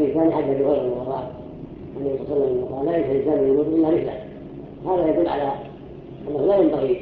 الحديث الثاني حدث بغير المضارات النبي صلى الله عليه وسلم قال لا ينفع الإنسان يموت إلا مثله. هذا يدل على أنه لا ينبغي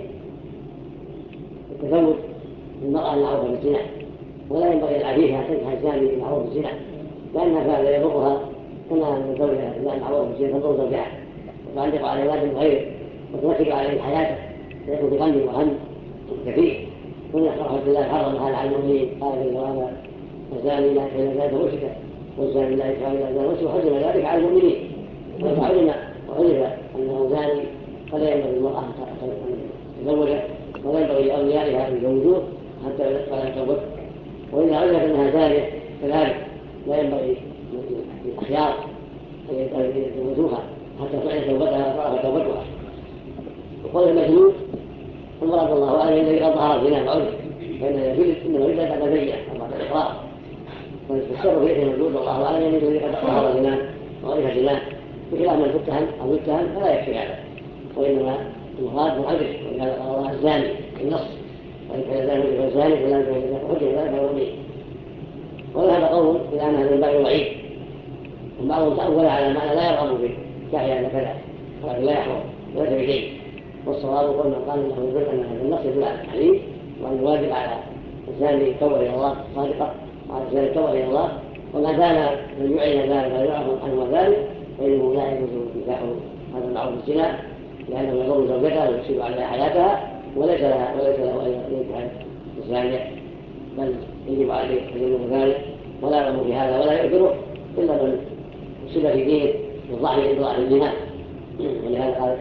التزوج المرأة المعروفة بالزنا، ولا ينبغي العفيف أن تنكح الزاني المعروف بالزنا، لأن هذا يضرها كما أن الزوجة المعروف بالزنا تضر زوجها وتعلق على أولاد غيره وتنكد عليه حياته ويكون بغم وهم كثير. ونسأل الله حرم هذا على المؤمنين قال جل وعلا الزاني لا يحل ذاته مشركا والزاني لا يفعل ذاته وحرم ذلك على المؤمنين. وعرف أنه زاني فلا ينبغي المرأة أن تتزوجه ولا ينبغي لأوليائها أن يزوجوه حتى ولا يتزوج. وإذا علمت أنها زانية كذلك لا ينبغي للأخيار أن يتزوجوها حتى تعلن توبتها وتعرف توبتها. وقول المجنون المراد الله أعلم الذي قد ظهر زنا بعرف، فإن يجلد إنه يجلد بعد بينة أو بعد إقرار، فالسر في إثم الوجود والله أعلم الذي قد ظهر زنا وعرف زنا، بخلاف من تتهم أو يتهم فلا يكفي هذا، وإنما المراد معرف. ولهذا قال الله الزاني النص وإن كان الزاني فلا يحج ذلك يومين. ولهذا قول إلى أن هذا الباب ضعيف، وبعضهم تأول على معنى لا يرغب به كاحيا أن كذا ولكن لا يحرم وليس بدين. والصواب قول من قال انه يدل ان هذا النص يدل على التحريم وان الواجب على الانسان يتوب الى الله صادقا وعلى الانسان يتوب الى الله. وما دام من يعلن ذلك ويعلم عنه ذلك فانه لا يجوز نكاح هذا المعروف بالزنا لانه يضر زوجته ويفسد عليها حياتها وليس له ان ينكح الزانيه، بل يجب عليه ان يكون ذلك ولا يرغب في هذا ولا يؤثره الا من اصيب في دينه بالضعف عند ضعف الايمان. ولهذا قال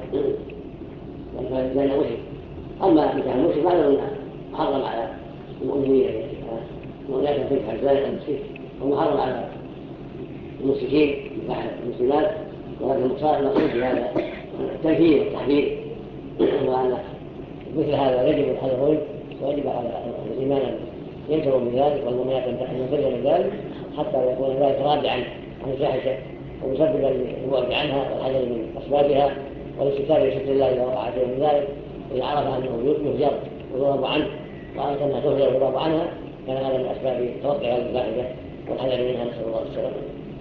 لأن وحي. أما نكاح المشرك فهذا محرم على المؤمنين ولا تنكح الزاني المشرك، ومحرم على المشركين نكاح المسلمات. ولكن المقصود في هذا التنفيذ والتحذير، وأن مثل هذا يجب الحذر منه ويجب على الإيمان أن ينتهوا من ذلك والمؤمنات أن ينتهوا من ذلك حتى يكون ذلك رادعا عن الفاحشة ومسببا للبعد عنها والحذر من أسبابها والاستتابة لشكر الله إذا وقع شيء من ذلك. إذا عرف أنه يهجر ويضرب عنه وعرف أنها تهجر ويضرب عنها كان هذا من أسباب توقع الفاحشة والحذر منها، نسأل الله السلامة.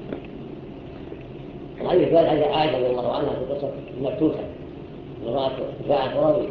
الحديث الثالث حديث عائشة رضي الله عنها في قصة المبتوتة امرأة دفاعت راضي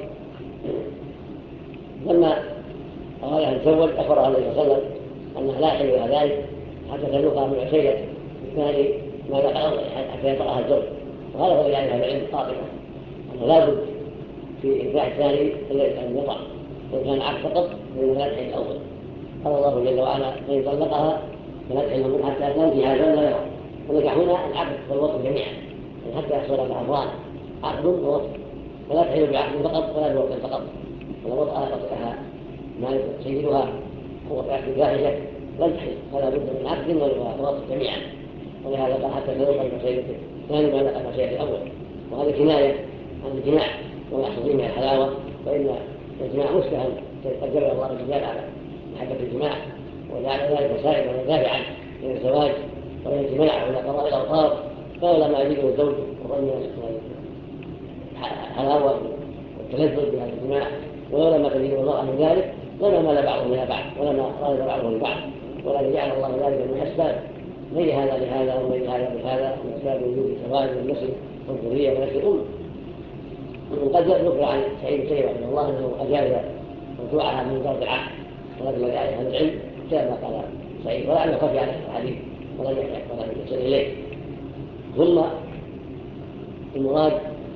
لما أراد أن تزوج أخبرها النبي صلى الله عليه وسلم أنها لا يحل لها ذلك حتى تذوقها من عسيلة الثاني ما ذاق الأول حتى يطأها الزوج. وهذا هو يعني هذا العلم قاطبة أنه لا بد في إنكاح الثاني أن يطأ، وإن كان عقد فقط فإنه لا يحل الأول. قال الله جل وعلا فإن طلقها فلا تحل منه حتى تنكح زوجا غيره. ونكح هنا العقد والوطن جميعا حتى يحصل لها عفوان عقد ووطن، فلا تحل بعقد فقط ولا بوطن فقط. ولو وطأها قطعها ما سيدها هو في عقد فاحشة لن تحل، فلا بد من عقد ووطن جميعا. ولهذا قال حتى تذوق المسيرة ثاني ما ذاق المسيرة الأول. وهذا كناية عن الجماع وما يحصل فيه من الحلاوة، فإن الجماع مستهم قد جبل الله الرجال على محبة الجماع وجعل ذلك سائبا ودافعا إلى الزواج وإلى الجماع وإلى قضاء الأوطار. فلولا ما يجده الزوج وظن الحلاوة والتلذذ بهذا الجماع ولولا ما تجده المرأة من ذلك لما مال بعضهم إلى بعض ولما راد بعضهم لبعض، ولكن جعل الله ذلك من أسباب غير هذا لهذا وغير هذا لهذا من أسباب وجود الزواج والنسل والذرية ونسل الأمة. وقد ذكر عن سعيد بن رحمه الله أنه أجاز رجوعها من ضرب العقد، ولكن الذي عليه هذا العلم كما قال سعيد ولعله خفي عليه الحديث ولم يصل إليه. ثم المراد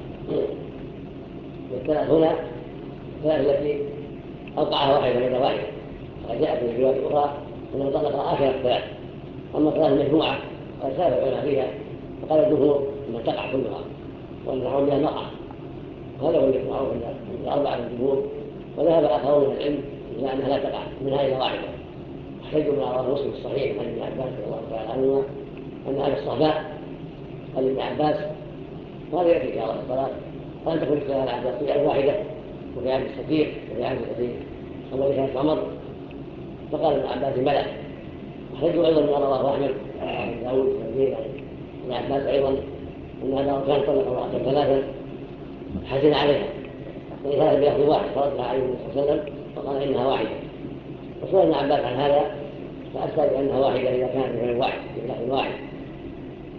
والثلاث هنا الثلاث التي أوقعها واحدة من واحدة، وجاءت في الروايات الأخرى أنه طلق آخر الثلاث. أما الثلاث المجموعة قد سابقنا فيها فقال الجمهور أنها تقع كلها وأنها بها المرأة، وهذا هو المعروف عند الأربعة من الجمهور. وذهب آخرون من العلم إلى أنها لا تقع منها إلا واحدة. احتجوا من رواه مسلم الصحيح عن ابن عباس رضي الله تعالى عنهما أن أهل الصحباء قال ابن عباس وهذا يأتي في أرض الصلاة فلن تكون اجتهاد العباس في عهد واحدة وفي عهد الصديق وفي عهد الكثير أول كانت عمر. فقال ابن عباس بلى. احتجوا أيضا من رواه أحمد عن داود والزبير عن ابن عباس أيضا أن هذا كان طلق امرأة ثلاثا حزن عليها فإذا بلفظ واحد فردها عليه النبي صلى الله عليه وسلم وقال إنها واحدة. وسئل ابن عباس عن هذا فأفتى بأنها واحدة إذا كانت بفعل واحد بلفظ واحد،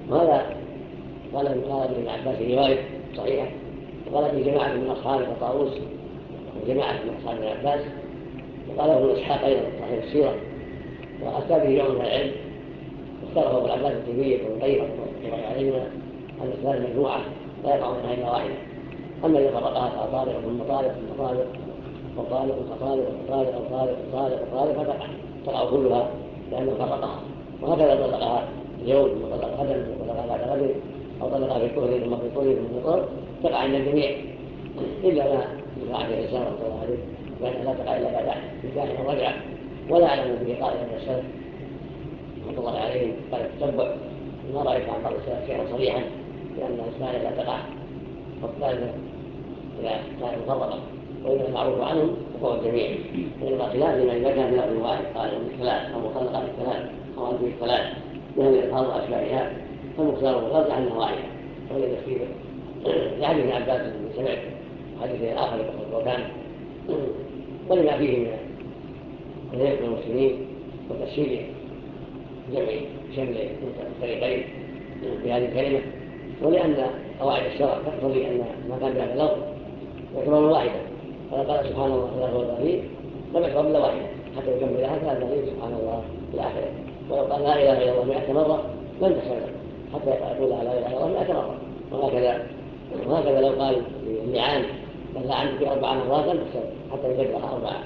وهذا قال ابن عباس رواية صحيحة، وقال في جماعة من أصحابه كطاووس وجماعة من أصحاب ابن عباس، وقال ابن إسحاق أيضا صحيح السيرة، وأتى به يوم من العلم، واختاره ابو العباس التيمية وابن القيم رحمه الله عليهما أن الثلاث مجموعة لا يقع منها إلا واحدة، أما إذا فرقها فطالق ثم طالق ثم طالق وطالق فطالق وطالق وطالق وطالق وطالق فتقع كلها لأنه فرقها. وهكذا طلقها اليوم ثم طلق غدا ثم طلق بعد غد، أو طلقها في الطهر ثم في الطهر ثم في الطهر، تقع عند الجميع إلا ما يقع في الإنسان رحمه الله عليه، لأنها لا تقع إلا بعد نكاح ورجعة. ولا أعلم به قائلا من السلف رحمه الله عليهم قال التتبع، ما رأيت عن بعض السلف شيئا صريحا لأن الإنسان لا تقع، والثالثة إذا كانت مفرقة، وإذا المعروف عنهم فهو الجميع، فإن خلاف لما إذا كان بلفظ واحد قال بالثلاث أو مطلقة بالثلاث أو أنت بالثلاث وهي إظهار أشباهها، فالمختار والرجح أنها واحدة وهي تفسيره لحديث عباس بن سمعت وحديث آخر وكان ولما فيه من الهيئة المسلمين وتفسير جمع شمل الفريقين في هذه الكلمة، ولأن قواعد الشرع تقتضي أن ما كان بهذا اللفظ يعتبر واحدة، فقال سبحان الله لا هو الغريب لم يعتبر إلا واحدة حتى يكملها كان الغريب سبحان الله في الآخرة. ولو قال لا إله إلا الله 100 مرة لم تحصل حتى يقول لا إله إلا الله 100 مرة. وهكذا لو قال اللعان لا عنك في 4 مرات لم تحصل حتى يكبرها 4.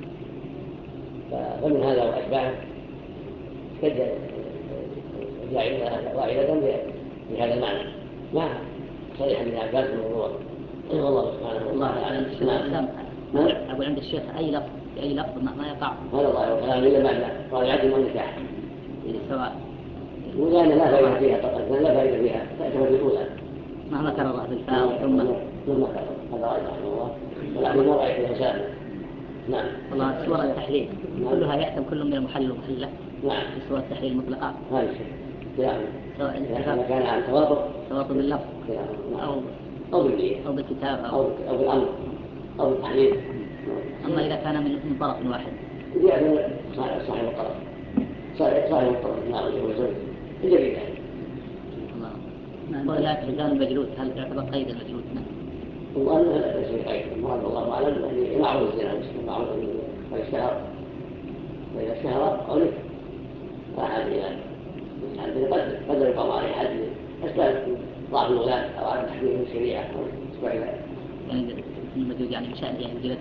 فمن هذا وأشباهه كجل جاعلها واحدة بهذا المعنى ما صريح ابن عباس الموضوع. والله سبحانه الله أعلم. أقول عند الشيخ أي لفظ ما يقع هذا الله وكلام إلا بعد طالعات والنكاح سواء وكان لا فائدة فيها طبعا لا فائدة فيها تأتي في الأولى مهما كان الله في الفاء ثم هذا رأي رحمه الله ولكن ما رأيت الإنسان. نعم. والله سورة التحليل كلها يحتم كل من المحل ومحله. نعم. في سورة التحليل مطلقة. هذا يعني إذا كان عن توافق باللفظ أو بالنية أو بالكتاب أو بالأمر أو بالتحليل. أما إذا كان من طرف واحد يأذن صاحب الطرف صاحب الطرف نعم وزوجه الجديد يعني. ولا حزام المجلود هل يعتبر قيد المجلود؟ والله لا شيء قيد المراد والله أعلم يعني معروف الزنا معروف الاشتهار وإذا اشتهر أو نفر لا حد يعني قد يقام عليه حد أسباب ضعف الولاة أو عدم تحكيم الشريعة أو أسباب ذلك. يعني المجلود يعني بشأن يعني جلد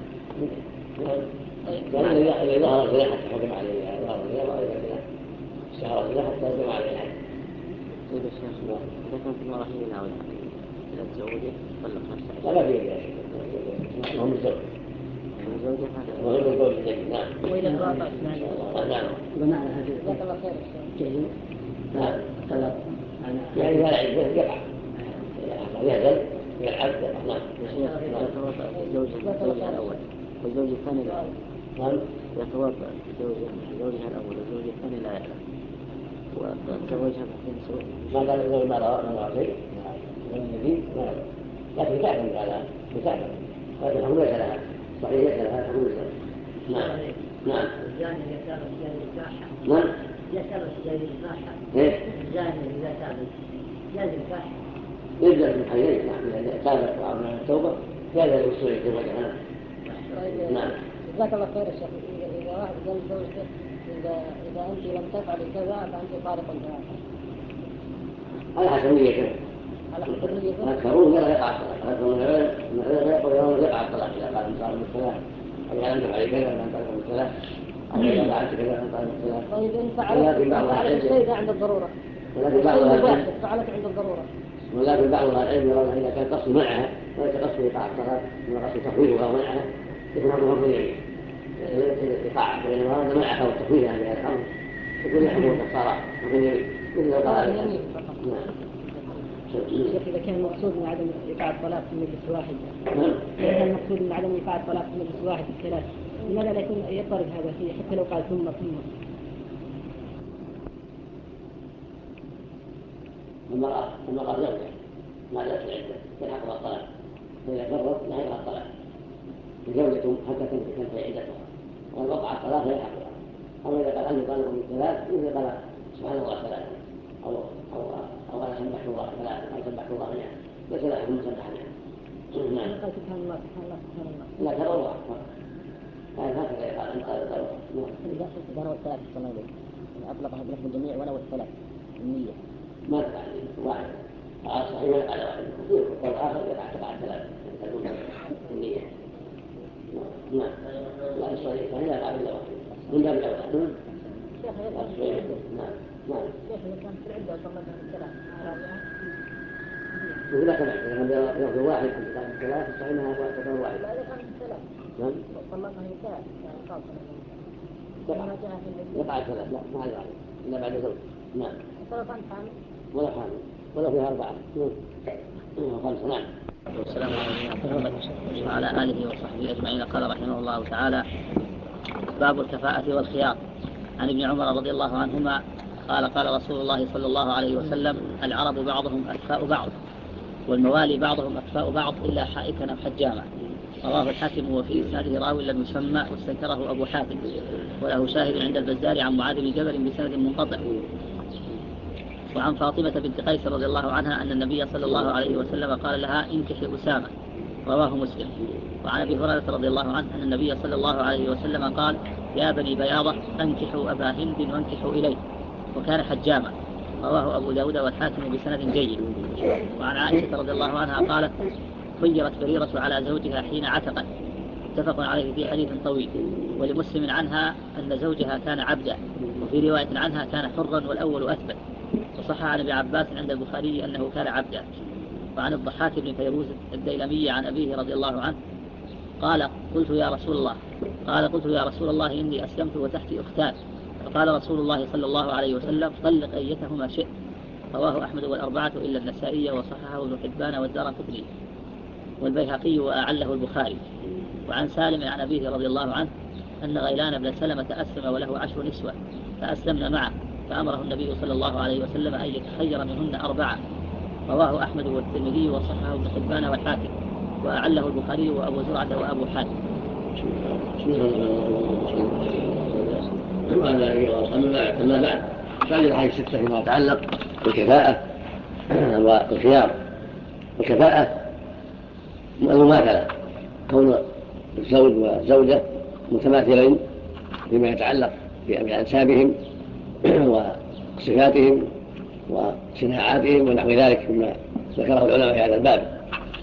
يعني إذا ظهر الزنا حتى حكم عليه ظهر الزنا وإذا اشتهر الزنا حتى حكم عليه الحد. طيب الشيخ إذا كانت المرأة هي الأولى إذا تزوجت طلق نفسها لا فيه ذلك هم الزوج وهم الزوج الجديد. نعم. وإذا توافقت نعم. بمعنى هذه جزاك الله خير جيد. نعم. يعني لا يقع يهزل يلعب. نعم. إذا توافق زوجها الأول والزوج الثاني لا يعلم. إذا توافق زوجها الأول والزوج الثاني لا يعلم وتزوجها بعدين سوء ما قال الزوج ما رأى شيء الجديد لكن تعلم على مساعدة هذا هو ليس لها صحيح ليس لها حلول. نعم. نعم. الزاني إذا ثابت زاني الفاحة. نعم. إذا ثابت زاني الفاحة. إيه؟ الزاني إذا ثابت زاني الفاحة. يبدأ من حيين. نعم. إذا ثابت وعمل التوبة يبدأ الوصول إلى التوبة. نعم. جزاك الله خير يا شيخ. إذا واحد قال زوجته إذا أنت لم تفعلي كذا فأنت طالق ثلاثة. على حسب نيته. على حسب نيته. أكثرون لا يقع الطلاق. أكثرون لا يقول يقع الطلاق إذا قال مصار بالثلاث أو إذا لم تفعلي كذا فأنت طالق بالثلاث أو إذا فعلت كذا فأنت طالق بالثلاث. طيب إن فعلت الشيء عند الضرورة. فعلت عند الضرورة. ولكن بعض العلم يرون إذا كان قصد منعها وليس قصد إيقاع الطلاق ولا قصد تفويضها ومنعها يكون أمره فرض يمين. إيقاع بينما أراد منعها والتفويض عن هذا الأمر يكون يحكم كفارة فرض يمين مثل لو قال يمين فقط. شيخ إذا كان المقصود من عدم إيقاع الطلاق في مجلس واحد إذا كان المقصود من عدم إيقاع الطلاق في مجلس واحد الثلاث لماذا لا يكون يضطرد هذا فيه حتى لو قال ثم المرأة زوجة ما زالت العدة تلحق بالطلاق فإذا فرت لا يلحق الطلاق زوجة حتى تنتهي عدتها والوقع الطلاق لا يلحقها. أما إذا قال أني طالق بالثلاث مثل قال سبحان الله ثلاثة أو على سبحت الله يعني ليس لا يكون مسبحا يعني. نعم. قال سبحان الله سبحان الله سبحان الله. لا تروع. هكذا يقال أن قال تروع. إذا روى الثلاث صلى الله عليه وسلم أطلقها بلفظ الجميع ولو الثلاث النية. ما تعني واحد. صحيح على واحد. والآخر يقع ثلاث تكون النية. نعم. لا الصحيح فهي قاعدة واحدة. من باب الأولى. نعم. نعم. كان في العدة صلى الله عليه وسلم ولا كمان إذا كان واحد في كتاب الثلاث فإنها تعتبر واحد. لا إذا كان ثلاث. نعم. صلى الله عليه وسلم يقع ثلاث لا ما هذا إلا بعد زوج. نعم. ثلاث حامل. ولا حامل ولا فيها أربعة. خمسة. نعم. والسلام على محمد وعلى آله وصحبه أجمعين. قال رحمه الله تعالى: باب الكفاءة والخيار. عن ابن عمر رضي الله عنهما قال: قال رسول الله صلى الله عليه وسلم: العرب بعضهم أكفاء بعض، والموالي بعضهم أكفاء بعض إلا حائكا أو حجاما. رواه الحاكم وفي إسناده راوي لم يسمى واستنكره أبو حاتم، وله شاهد عند البزار عن معاذ بن جبل بسند منقطع. وعن فاطمة بنت قيس رضي الله عنها أن النبي صلى الله عليه وسلم قال لها: انكحي أسامة. رواه مسلم. وعن أبي هريرة رضي الله عنه أن النبي صلى الله عليه وسلم قال: يا بني بياضة أنكحوا أبا هند وانكحوا إليه، وكان حجاما. رواه أبو داود والحاكم بسند جيد. وعن عائشة رضي الله عنها قالت: خيرت بريرة على زوجها حين عتقت. متفق عليه في حديث طويل. ولمسلم عنها أن زوجها كان عبدا، وفي رواية عنها كان حرا والأول أثبت. وصح عن ابن عباس عند البخاري أنه كان عبدا. وعن الضحاك بن فيروز الديلمي عن أبيه رضي الله عنه قال: قلت يا رسول الله إني أسلمت وتحتي أختان، فقال رسول الله صلى الله عليه وسلم: طلق أيتهما شئت. رواه أحمد والأربعة إلا النسائي، وصححه ابن حبان والدارقطني والبيهقي وأعله البخاري. وعن سالم عن أبيه رضي الله عنه أن غيلان بن سلمة أسلم وله 10 نسوة فأسلمن معه، فأمره النبي صلى الله عليه وسلم أن يتخير منهن 4. رواه أحمد والترمذي وصححه ابن حبان والحاكم، وأعله البخاري وأبو زرعة وأبو حاتم. أما بعد فعل الحديث 6 فيما يتعلق بالكفاءة والخيار. الكفاءة المماثلة، كون الزوج والزوجة متماثلين فيما يتعلق بأنسابهم وصفاتهم وصناعاتهم ونحو ذلك مما ذكره العلماء في هذا الباب.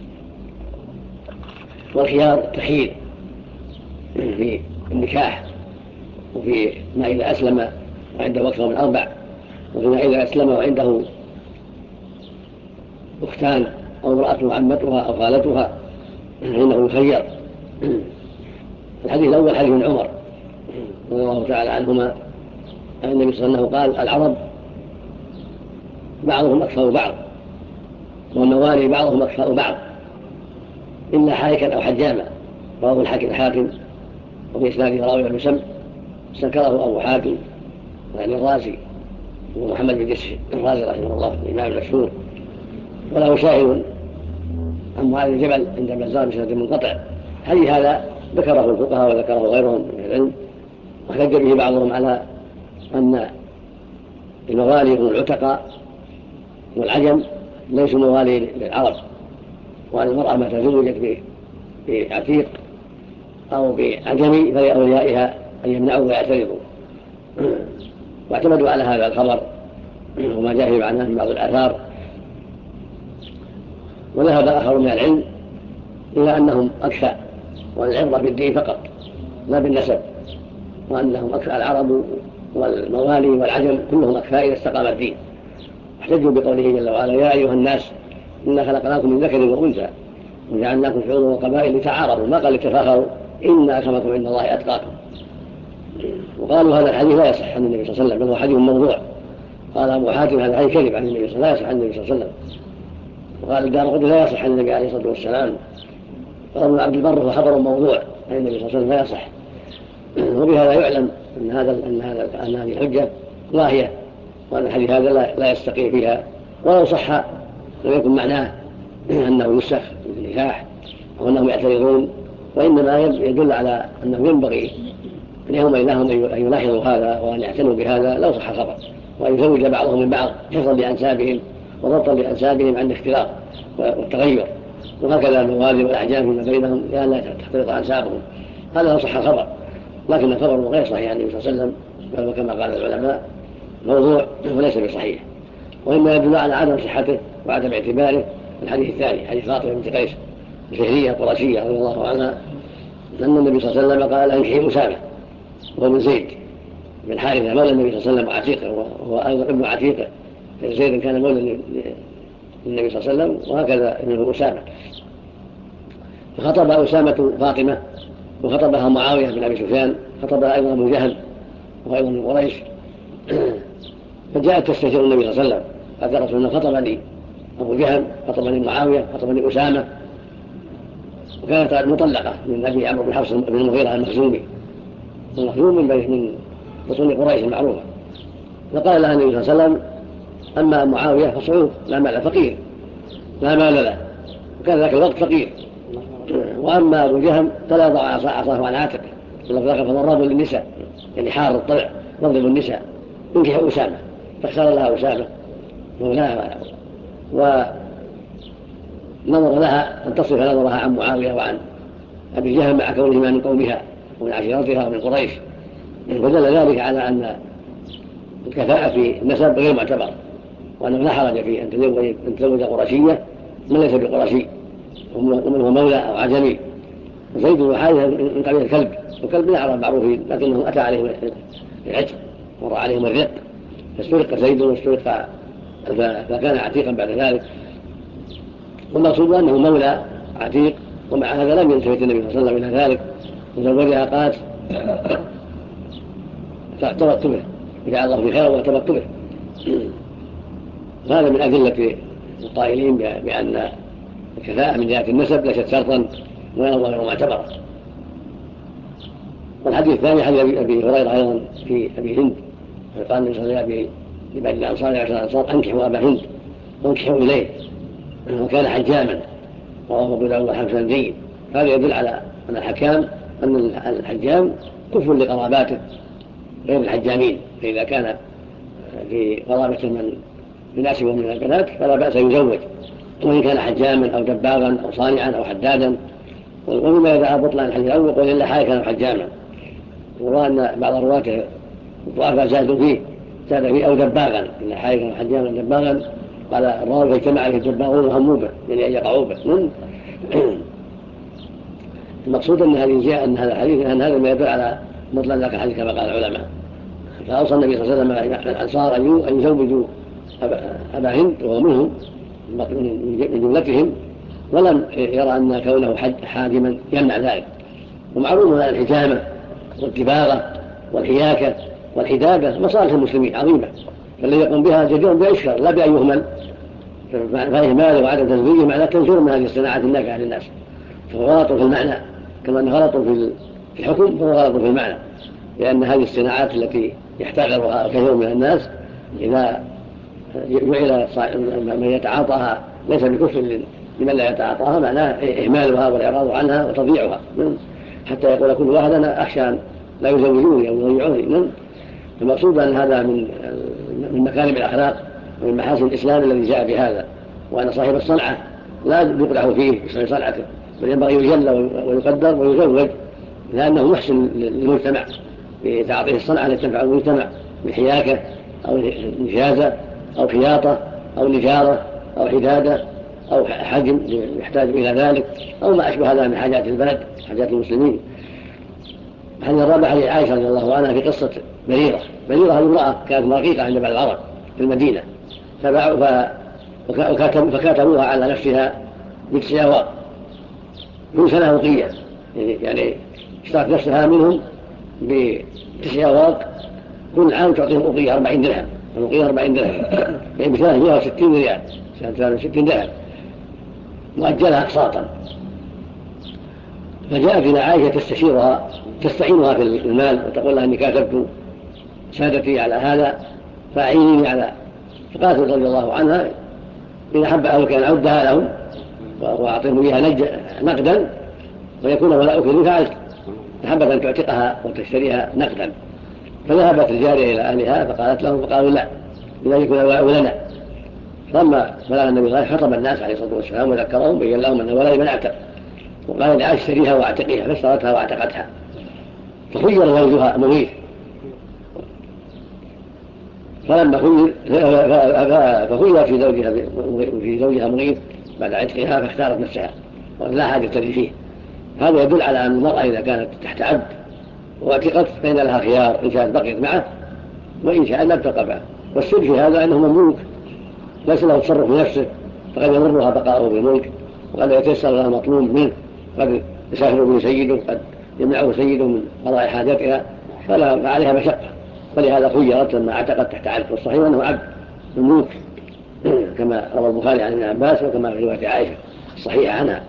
والخيار تخيير في النكاح، وفي ما إذا أسلم وعنده أكثر من 4، وفيما إذا أسلم وعنده أختان أو امرأة عمتها أو خالتها فإنه يخير. الحديث الأول حديث ابن عمر رضي الله تعالى عنهما أن النبي صلى الله عليه وسلم قال: العرب بعضهم أكثر بعض، والموالي بعضهم أكثر بعض إلا حائكا أو حجاما. رواه الحاكم وفي إسناده راوي لم يسمى استنكره أبو حاتم يعني الرازي ومحمد بن جسر الرازي رحمه الله الإمام المشهور. وله شاهد عن معاذ بن جبل عند البزار بسند منقطع. حديث هذا ذكره الفقهاء وذكره غيرهم من العلم، واحتج به بعضهم على أن الموالي هم العتقاء والعجم ليسوا موالي للعرب، وأن المرأة ما تزوجت بعتيق أو بعجمي فلأوليائها أن يمنعوا ويعترضوا. واعتمدوا على هذا الخبر وما جاء فيه عنه من بعض الآثار. وذهب آخر من العلم إلى أنهم أكفاء، والعبرة بالدين فقط لا بالنسب، وأنهم أكفاء العرب والموالي والعجم كلهم أكفاء إذا استقام الدين. احتجوا بقوله جل وعلا: يا أيها الناس إنا خلقناكم من ذكر وأنثى وجعلناكم شعوبا وقبائل لتعارفوا، ما قال لتفاخروا، إن أكرمكم عند الله أتقاكم. وقالوا هذا الحديث لا يصح عن النبي صلى الله عليه وسلم، بل هو حديث موضوع. قال أبو حاتم هذا حديث كذب عن النبي صلى الله عليه وسلم، لا يصح عن النبي صلى الله عليه وسلم. وقال الدارقطني لا يصح عن النبي عليه الصلاة والسلام. قال ابن عبد البر هو خبر موضوع عن النبي صلى الله عليه وسلم لا يصح. وبهذا يعلم أن هذه الحجة لاهية، وأن الحديث هذا لا يستقيم فيها، ولو صح لم يكن معناه أنه يسخ في النكاح أو أنهم يعترضون، وإنما يدل على أنه ينبغي لهم أن يلاحظوا هذا وأن يعتنوا بهذا لو صح الخبر، وأن يزوج بعضهم من بعض حفظا لأنسابهم وضبطا لأنسابهم عند الاختلاط والتغير، وهكذا الموالي والأحجام فيما بينهم لئلا تختلط أنسابهم. هذا صح الخبر، لكن الخبر غير صحيح عن النبي صلى الله عليه وسلم، وكما قال العلماء موضوع وليس بصحيح، وإما يدل على عدم صحته وعدم اعتباره الحديث الثاني، حديث فاطمة بنت قيس الفهرية القرشية رضي الله عنها، أن النبي صلى الله عليه وسلم قال أنكحي أسامة وهو من زيد بن حارثة مولى النبي صلى الله عليه وسلم وعتيقه، وهو أيضا ابن عتيقه، زيد كان مولى النبي صلى الله عليه وسلم، وهكذا ابنه أسامة. فخطب أسامة فاطمة، وخطبها معاوية بن أبي سفيان، خطبها أيضا أبو جهل وأيضا من قريش. فجاءت تستشير النبي صلى الله عليه وسلم، قالت رسول الله خطبني أبو جهل، خطبني معاوية، خطبني أسامة، وكانت مطلقة من أبي عمرو بن حفص بن المغيرة المخزومي من بطون قريش المعروفة. فقال لها النبي صلى الله عليه وسلم أما معاوية فصعود لا مال، فقير لا مال له، وكان ذاك الوقت فقير. وأما أبو جهم فلا يضع عصاه عن عاتقه، ذاك فضراب للنساء، يعني حار الطلع يضرب النساء، ينكح أسامة، فاختار لها أسامة مولاها، ونظر لها أن تصرف نظرها عن معاوية وعن أبي جهم مع كونهما من قومها ومن عشيرتها ومن قريش. فدل ذلك على أن الكفاءة في النسب غير معتبر، وأنه لا حرج في أن تزوج قرشية من ليس بقرشي ومن هو مولى أو عجمي. زيد وحارثة من قبيل الكلب، والكلب لا يعرف معروفين، لكنه أتى عليهم العتق ورأى عليهم الرق، فاسترق زيد واسترق فكان عتيقا بعد ذلك. والمقصود أنه مولى عتيق، ومع هذا لم يلتفت النبي صلى الله عليه وسلم إلى ذلك، وزوجها قالت فاعتبرت به وجعل الله في خير واعتبرت به. هذا من أدلة القائلين بأن الكفاءة من جهة النسب ليست شرطا ولا ظاهر معتبرا. والحديث الثاني حديث أبي هريرة أيضا في أبي هند، قال النبي صلى الله عليه وسلم لبعض الأنصار عشر الأنصار أنكحوا أبا هند وانكحوا إليه، وكان حجاما، وهو أبو داود حسن جيد. هذا يدل على أن الحكام أن الحجام كفء لقراباته غير الحجامين، فإذا كان في قرابة من بناس ومن البنات فلا بأس يزوج، وإن كان حجاما أو دباغا أو صانعا أو حدادا. ومما يدعى بطلان الحديث الأول وقال إلا حاجة كان حجاما، وأن بعض الرواة الضعفاء زادوا فيه أو دباغا، إلا حاجة كان حجاما دباغا، قال الراوي فاجتمع عليه الدباغون وهموا به، يعني أن يقعوا به. المقصود أن هذا الحديث أن هذا ما يدل على بطلان ذاك الحديث كما قال العلماء. فأوصى النبي صلى الله عليه وسلم الأنصار أن يزوجوا أبا هند وهو منهم من جملتهم، ولم يرى أن كونه حاجما يمنع ذلك. ومعروف أن الحجامة والدباغة والحياكة والحدادة مصالح المسلمين عظيمة، فالذي يقوم بها جدير بأشكر لا بأن يهمل، فإهماله وعدم تزويجه معناه تنفير من هذه الصناعات الناجحة للناس. فهو غلط في المعنى كما أنه غلط في الحكم، فهو غلط في المعنى، لأن هذه الصناعات التي يحتقرها كثير من الناس إذا جعل من يتعاطاها ليس بكفر لمن لا يتعاطاها، معناه إهمالها والإعراض عنها وتضييعها، حتى يقول كل واحد أنا أخشى أن لا يزوجوني أو يضيعوني. المقصود أن هذا من مكارم الأخلاق ومن محاسن الإسلام الذي جاء بهذا، وأن صاحب الصنعة لا يقدح فيه في صنعته، بل ينبغي يجل ويقدر ويزوج، لأنه محسن للمجتمع بتعاطيه الصنعة التي تنفع المجتمع بحياكة أو نجازة أو خياطة أو نجارة أو حدادة أو حجم يحتاج إلى ذلك أو ما أشبه هذا من حاجات البلد، حاجات المسلمين. الحديث الرابع حديث عائشة رضي الله عنها في قصة بريرة هذه امرأة كانت رقيقة عند بعض العرب في المدينة، فكاتبوها على نفسها ب9 أواق كل سنة وقية، يعني اشترت نفسها منهم ب9 أواق، كل عام تعطيهم أوقية 40 درهم، الأوقية 40 درهم يعني ب360 ريال، 360 درهم مؤجلها أقساطا. فجاءت إلى عائشة تستعينها في المال وتقول لها إني كاتبت سادتي على هذا فأعينيني على. فقالت رضي الله عنها إذا حب أهلك أن أعدها لهم وأعطيهم إياها نقدا ويكون ولاؤك لي فعلت، فحبت أن تعتقها وتشتريها نقدا. فذهبت الجارية إلى أهلها فقالت لهم، فقالوا لا، إذا يكون الولاء لنا. لما بلغ النبي صلى الله عليه وسلم خطب الناس عليه الصلاة والسلام وذكرهم بين لهم أن الولاء من أعتق، وقال لها اشتريها واعتقيها، فاشترتها واعتقتها، فخير زوجها مغيث. فلما فخير في زوجها مغيث بعد عتقها فاختارت نفسها ولا حاجة لي فيه. هذا يدل على أن المرأة إذا كانت تحت عبد واعتقت فإن لها خيار إن شاءت بقيت معه وإن شاءت لم تبقى معه. والسر في هذا أنه مملوك ليس له تصرف بنفسه، فقد يضرها بقاؤه بالملك، وقد يتيسر لها مطلوب منه، قد يسافر به سيده، قد يمنعه سيده من قضاء حاجاتها، فعليها مشقة، ولهذا خيرت لما اعتقت تحت عبد. والصحيح أنه عبد مملوك كما روى البخاري عن ابن عباس وكما في رواية عائشة الصحيحة عنها.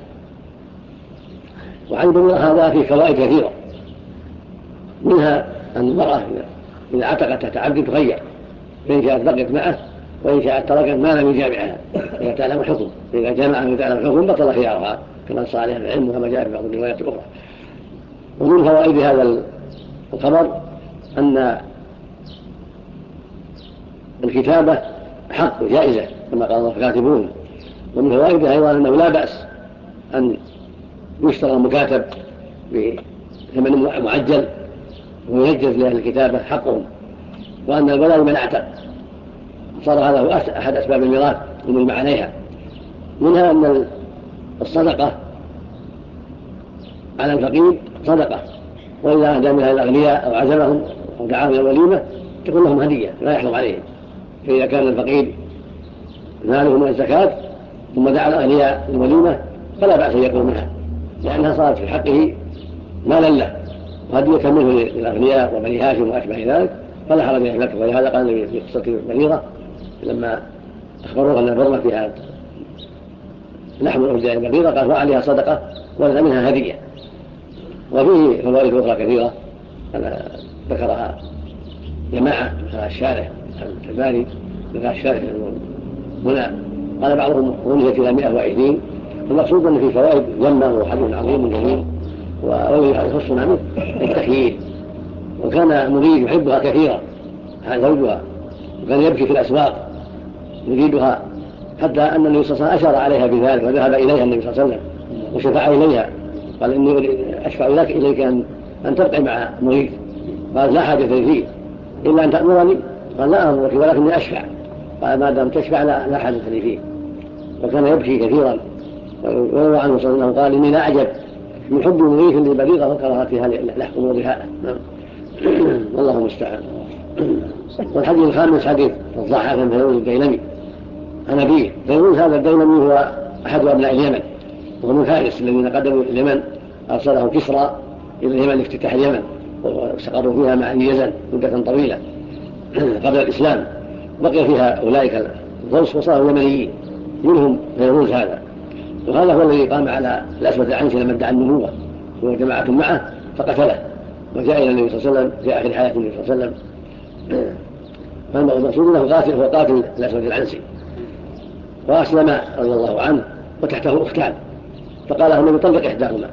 وعن ابن هذا في فوائد كثيرة، منها أن المرأة إذا اعتقت تحت عبد تخير، فإن شاءت بقيت معه وإن شاءت تركت ما لم يجامعها إذا تعلم الحكم، فإذا جامعها وتعلم الحكم بطل خيارها كما نص عليها العلم وكما جاء في بعض الروايات الأخرى. ومن فوائد هذا الخبر أن الكتابة حق جائزة كما قال الله فكاتبون. ومن فوائدها أيضا أنه لا بأس أن يشترى المكاتب بثمن معجل وينجز لأهل الكتابة حقهم، وأن الولاء من اعتق، صار هذا هو أحد أسباب الميراث ومن عليها. منها أن الصدقة على الفقير صدقة، وإذا أهدى منها الأغنياء أو عزمهم أو دعاهم إلى الوليمة تكون لهم هدية لا يحرم عليهم. فإذا كان الفقير ماله من الزكاة ثم دعا الأغنياء الوليمة فلا بأس أن يكون منها، لأنها صارت في حقه مالا له وهدية منه للأغنياء وبني هاشم وأشبه ذلك، فلا حرج في ذلك. ولهذا قال في قصة بريرة لما أخبروه أن البرمة فيها لحم الأرجاء البريرة قال وعليها صدقة ولنا منها هدية. وفيه فوائد أخرى كثيرة ذكرها جماعة على الشارع الباني ذكر الشارع هنا، قال بعضهم ونهت إلى 120. المقصود أن في فوائد جمة وحديث عظيم جميل. وأولي يخصنا منه التخيير، وكان مغيث يحبها كثيرا عن زوجها، وكان يبكي في الأسواق يريدها، حتى أن النبي صلى الله عليه وسلم أشار عليها بذلك وذهب إليها النبي صلى الله عليه وسلم وشفع إليها، قال إني أشفع إليك أن تبقي مع مغيث. قال لا حاجة لي فيه إلا أن تأمرني، قال لا أمرك ولكني أشفع، قال ما دام تشفع لا حاجة لي فيه. وكان يبكي كثيرا. وروى عنه صلى الله عليه وسلم قال إني لا أعجب من حب مغيث للبليغة وكراهتها لأمورها. والله المستعان. والحديث الخامس حديث الضحاك بن فيروز الديلمي عن أبيه. فيروز هذا الديلمي هو أحد أبناء اليمن، وهو من فارس الذين قدموا اليمن، أرسله كسرى إلى اليمن لافتتاح اليمن، واستقروا فيها مع يزن مدة طويلة قبل الإسلام. بقي فيها أولئك الغوص وصاروا يمنيين، منهم فيروز هذا. وهذا هو الذي قام على الأسود العنسي لما ادعى النبوة وجماعة معه فقتله، وجاء إلى النبي صلى الله عليه وسلم في آخر حياة النبي صلى الله عليه وسلم. فالمقصود أنه قاتل هو قاتل الأسود العنسي، وأسلم رضي الله عنه وتحته أختان، فقال النبي طلق إحداهما،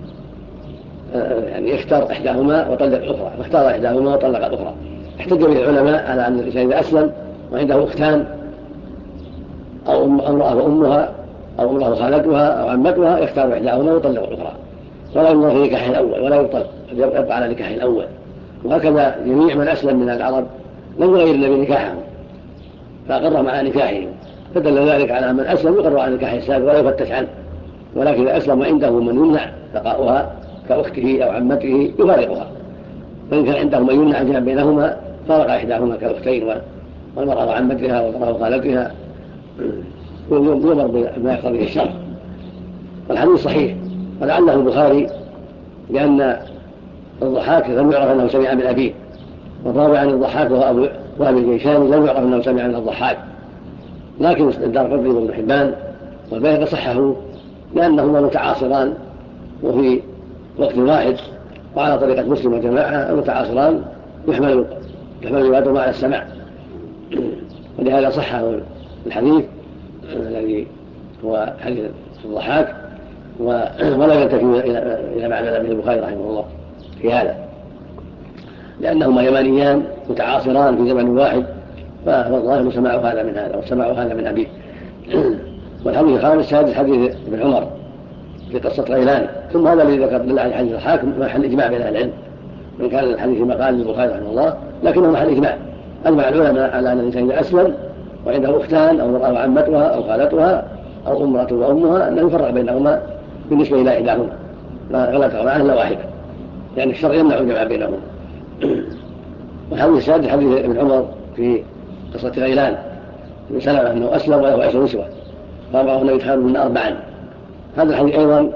يعني يختار إحداهما وطلق الأخرى، فاختار إحداهما وطلق الأخرى. احتج به العلماء على أن الإنسان إذا أسلم وعنده أختان أو امرأة وأمها أو امرأة خالتها أو عمتها يختار إحداهما ويطلق الأخرى، ولا ينظر في نكاح الأول ولا يبقى على نكاح الأول. وهكذا جميع من أسلم من العرب لم يغير النبي نكاحهم فأقرهم على نكاحهم، فدل ذلك على من أسلم يقر على نكاح السابق ولا يفتش عنه. ولكن إذا أسلم وعنده من يمنع بقاؤها كأخته أو عمته يفارقها، فإن كان عنده من يمنع جمع بينهما فارق إحداهما كالأختين والمرأة وعمتها والمرأة وخالتها، يؤمر بما يقتضيه الشرع. والحديث صحيح، ولعله البخاري لأن الضحاك لم يعرف أنه سمع من أبيه، والراوي عن الضحاك وهو أبي الجيشاني لم يعرف أنه سمع من الضحاك، لكن الدارقطني وابن حبان والبيهقي صححوا لأنهما متعاصران وفي وقت واحد، وعلى طريقة مسلم وجماعة المتعاصران يحمل روايتهما على السماع، ولهذا صحه الحديث الذي هو حديث الضحاك، ولا يلتفت إلى معنى ابن البخاري رحمه الله في هذا، لأنهما يمانيان متعاصران في زمن واحد، فالظاهر سماع هذا من هذا وسماع هذا من أبيه. والحديث الخامس شاهد حديث ابن عمر في قصة غيلان. ثم هذا الذي ذكر بالله عن حديث الحاكم محل إجماع بين أهل العلم، من كان الحديث مقال للبخاري رحمه الله، لكنه محل إجماع. أجمع العلماء على أن الإنسان إذا أسلم وعنده أختان أو عمتها أو خالتها أو أمرته وأمها أنه يفرق بينهما بالنسبة إلى إحداهما، ولا تقرأ إلا واحدة، يعني الشرع يمنع الجمع بينهما. والحديث السادس حديث ابن عمر في قصة غيلان بن سلمة أنه أسلم وله 10 نسوة فأمره النبي يدخل من 4. هذا الحديث أيضا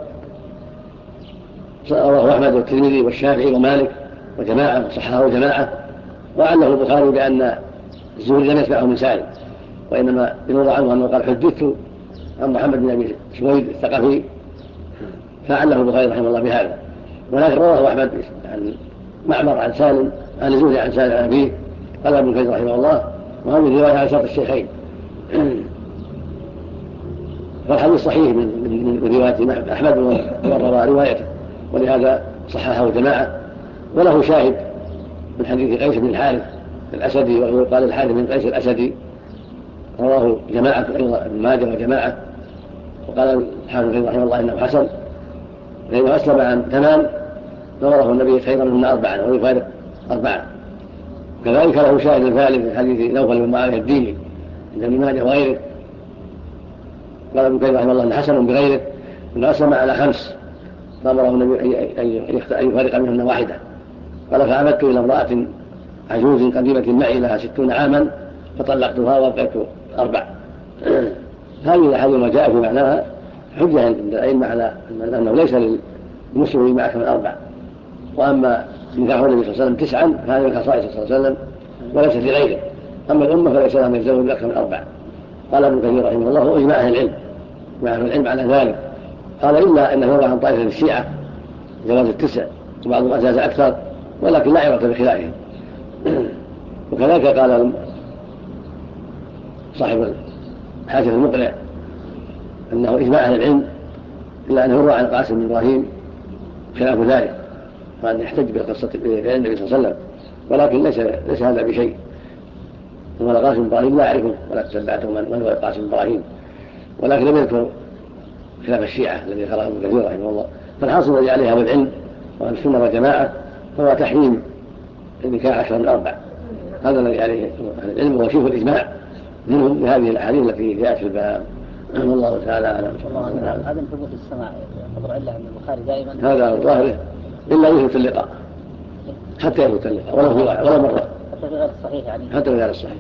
رواه أحمد والترمذي والشافعي ومالك وجماعة وصححه جماعة، وعله البخاري بأن الزهري لم يسمعه من سالم، وإنما يروى عنه أنه قال حدثت عن محمد بن أبي سويد الثقفي، فعله البخاري رحمه الله بهذا. ولكن رواه أحمد عن معمر عن سالم عن الزهري عن سالم عن أبيه، قال ابن كثير رحمه الله وهذه رواية على شرط الشيخين. فالحديث صحيح من رواية أحمد وروى روايته، ولهذا صححه جماعة. وله شاهد من حديث قيس بن الحارث الأسدي، وهو قال الحارث بن قيس الأسدي، رواه جماعة أيضا ابن ماجه وجماعة، وقال الحافظ رحمه الله إنه حسن، لأنه أسلم عن 8 نظره النبي خيرا منهن 4 ويفارق 4. كذلك له شاهد الثالث من حديث نوفل بن معاوية الديني عند ابن ماجه وغيره، قال ابن كثير رحمه الله إنه حسن بغيره، إنه أسلم على 5 فأمره النبي أن يفارق منهن 1. قال فعمدت إلى امرأة عجوز قديمة معي لها 60 عاما فطلقتها وابقيت 4. هذه الأحاديث ما جاء في معناها حجة عند الأئمة على أنه ليس للمسلم معك من 4. وأما نكاح النبي صلى الله عليه وسلم 9 فهذه من خصائص صلى الله عليه وسلم وليس لغيره. أما الأمة فليس لها من يتزوج أكثر من 4. قال ابن كثير رحمه الله وإجماع أهل العلم مع أهل العلم على ذلك. قال إلا أنه يروى عن طائفة الشيعة جواز 9 وبعضهم أجاز أكثر، ولكن لا عبرة بخلافهم. وكذلك قال صاحب الحاشية المقنع أنه إجماع أهل العلم، إلا أنه يروى عن قاسم بن إبراهيم خلاف ذلك، فأن يحتج بقصة النبي صلى الله عليه وسلم، ولكن ليس هذا بشيء. ثم قاسم بن إبراهيم لا أعرفه ولا تتبعته من هو قاسم بن إبراهيم، ولكن لم يذكر خلاف الشيعة الذي ذكره ابن كثير رحمه الله. فالحاصل الذي عليه أهل العلم وأهل السنة والجماعة هو تحريم النكاح أكثر من 4. هذا الذي عليه أهل العلم، وشوف الإجماع منهم بهذه الأحاديث التي جاءت في الباب. والله تعالى أعلم. عدم ثبوت السماع قدر علة من البخاري دائما هذا ظاهره إلا يثبت اللقاء، حتى يثبت اللقاء ولا مرة، حتى في غير الصحيح يعني حتى في غير الصحيح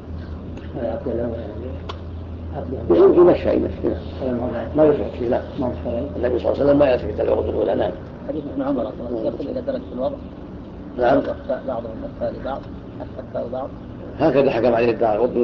يمشي ما يثبت فيه. لا النبي صلى الله عليه وسلم ما يثبت العقد الأولى. نعم. حديث ابن عمر أصلا يصل إلى درجة الوضع. نعم. بعضهم أفتى لبعض بعض هكذا حكم عليه الدارقطني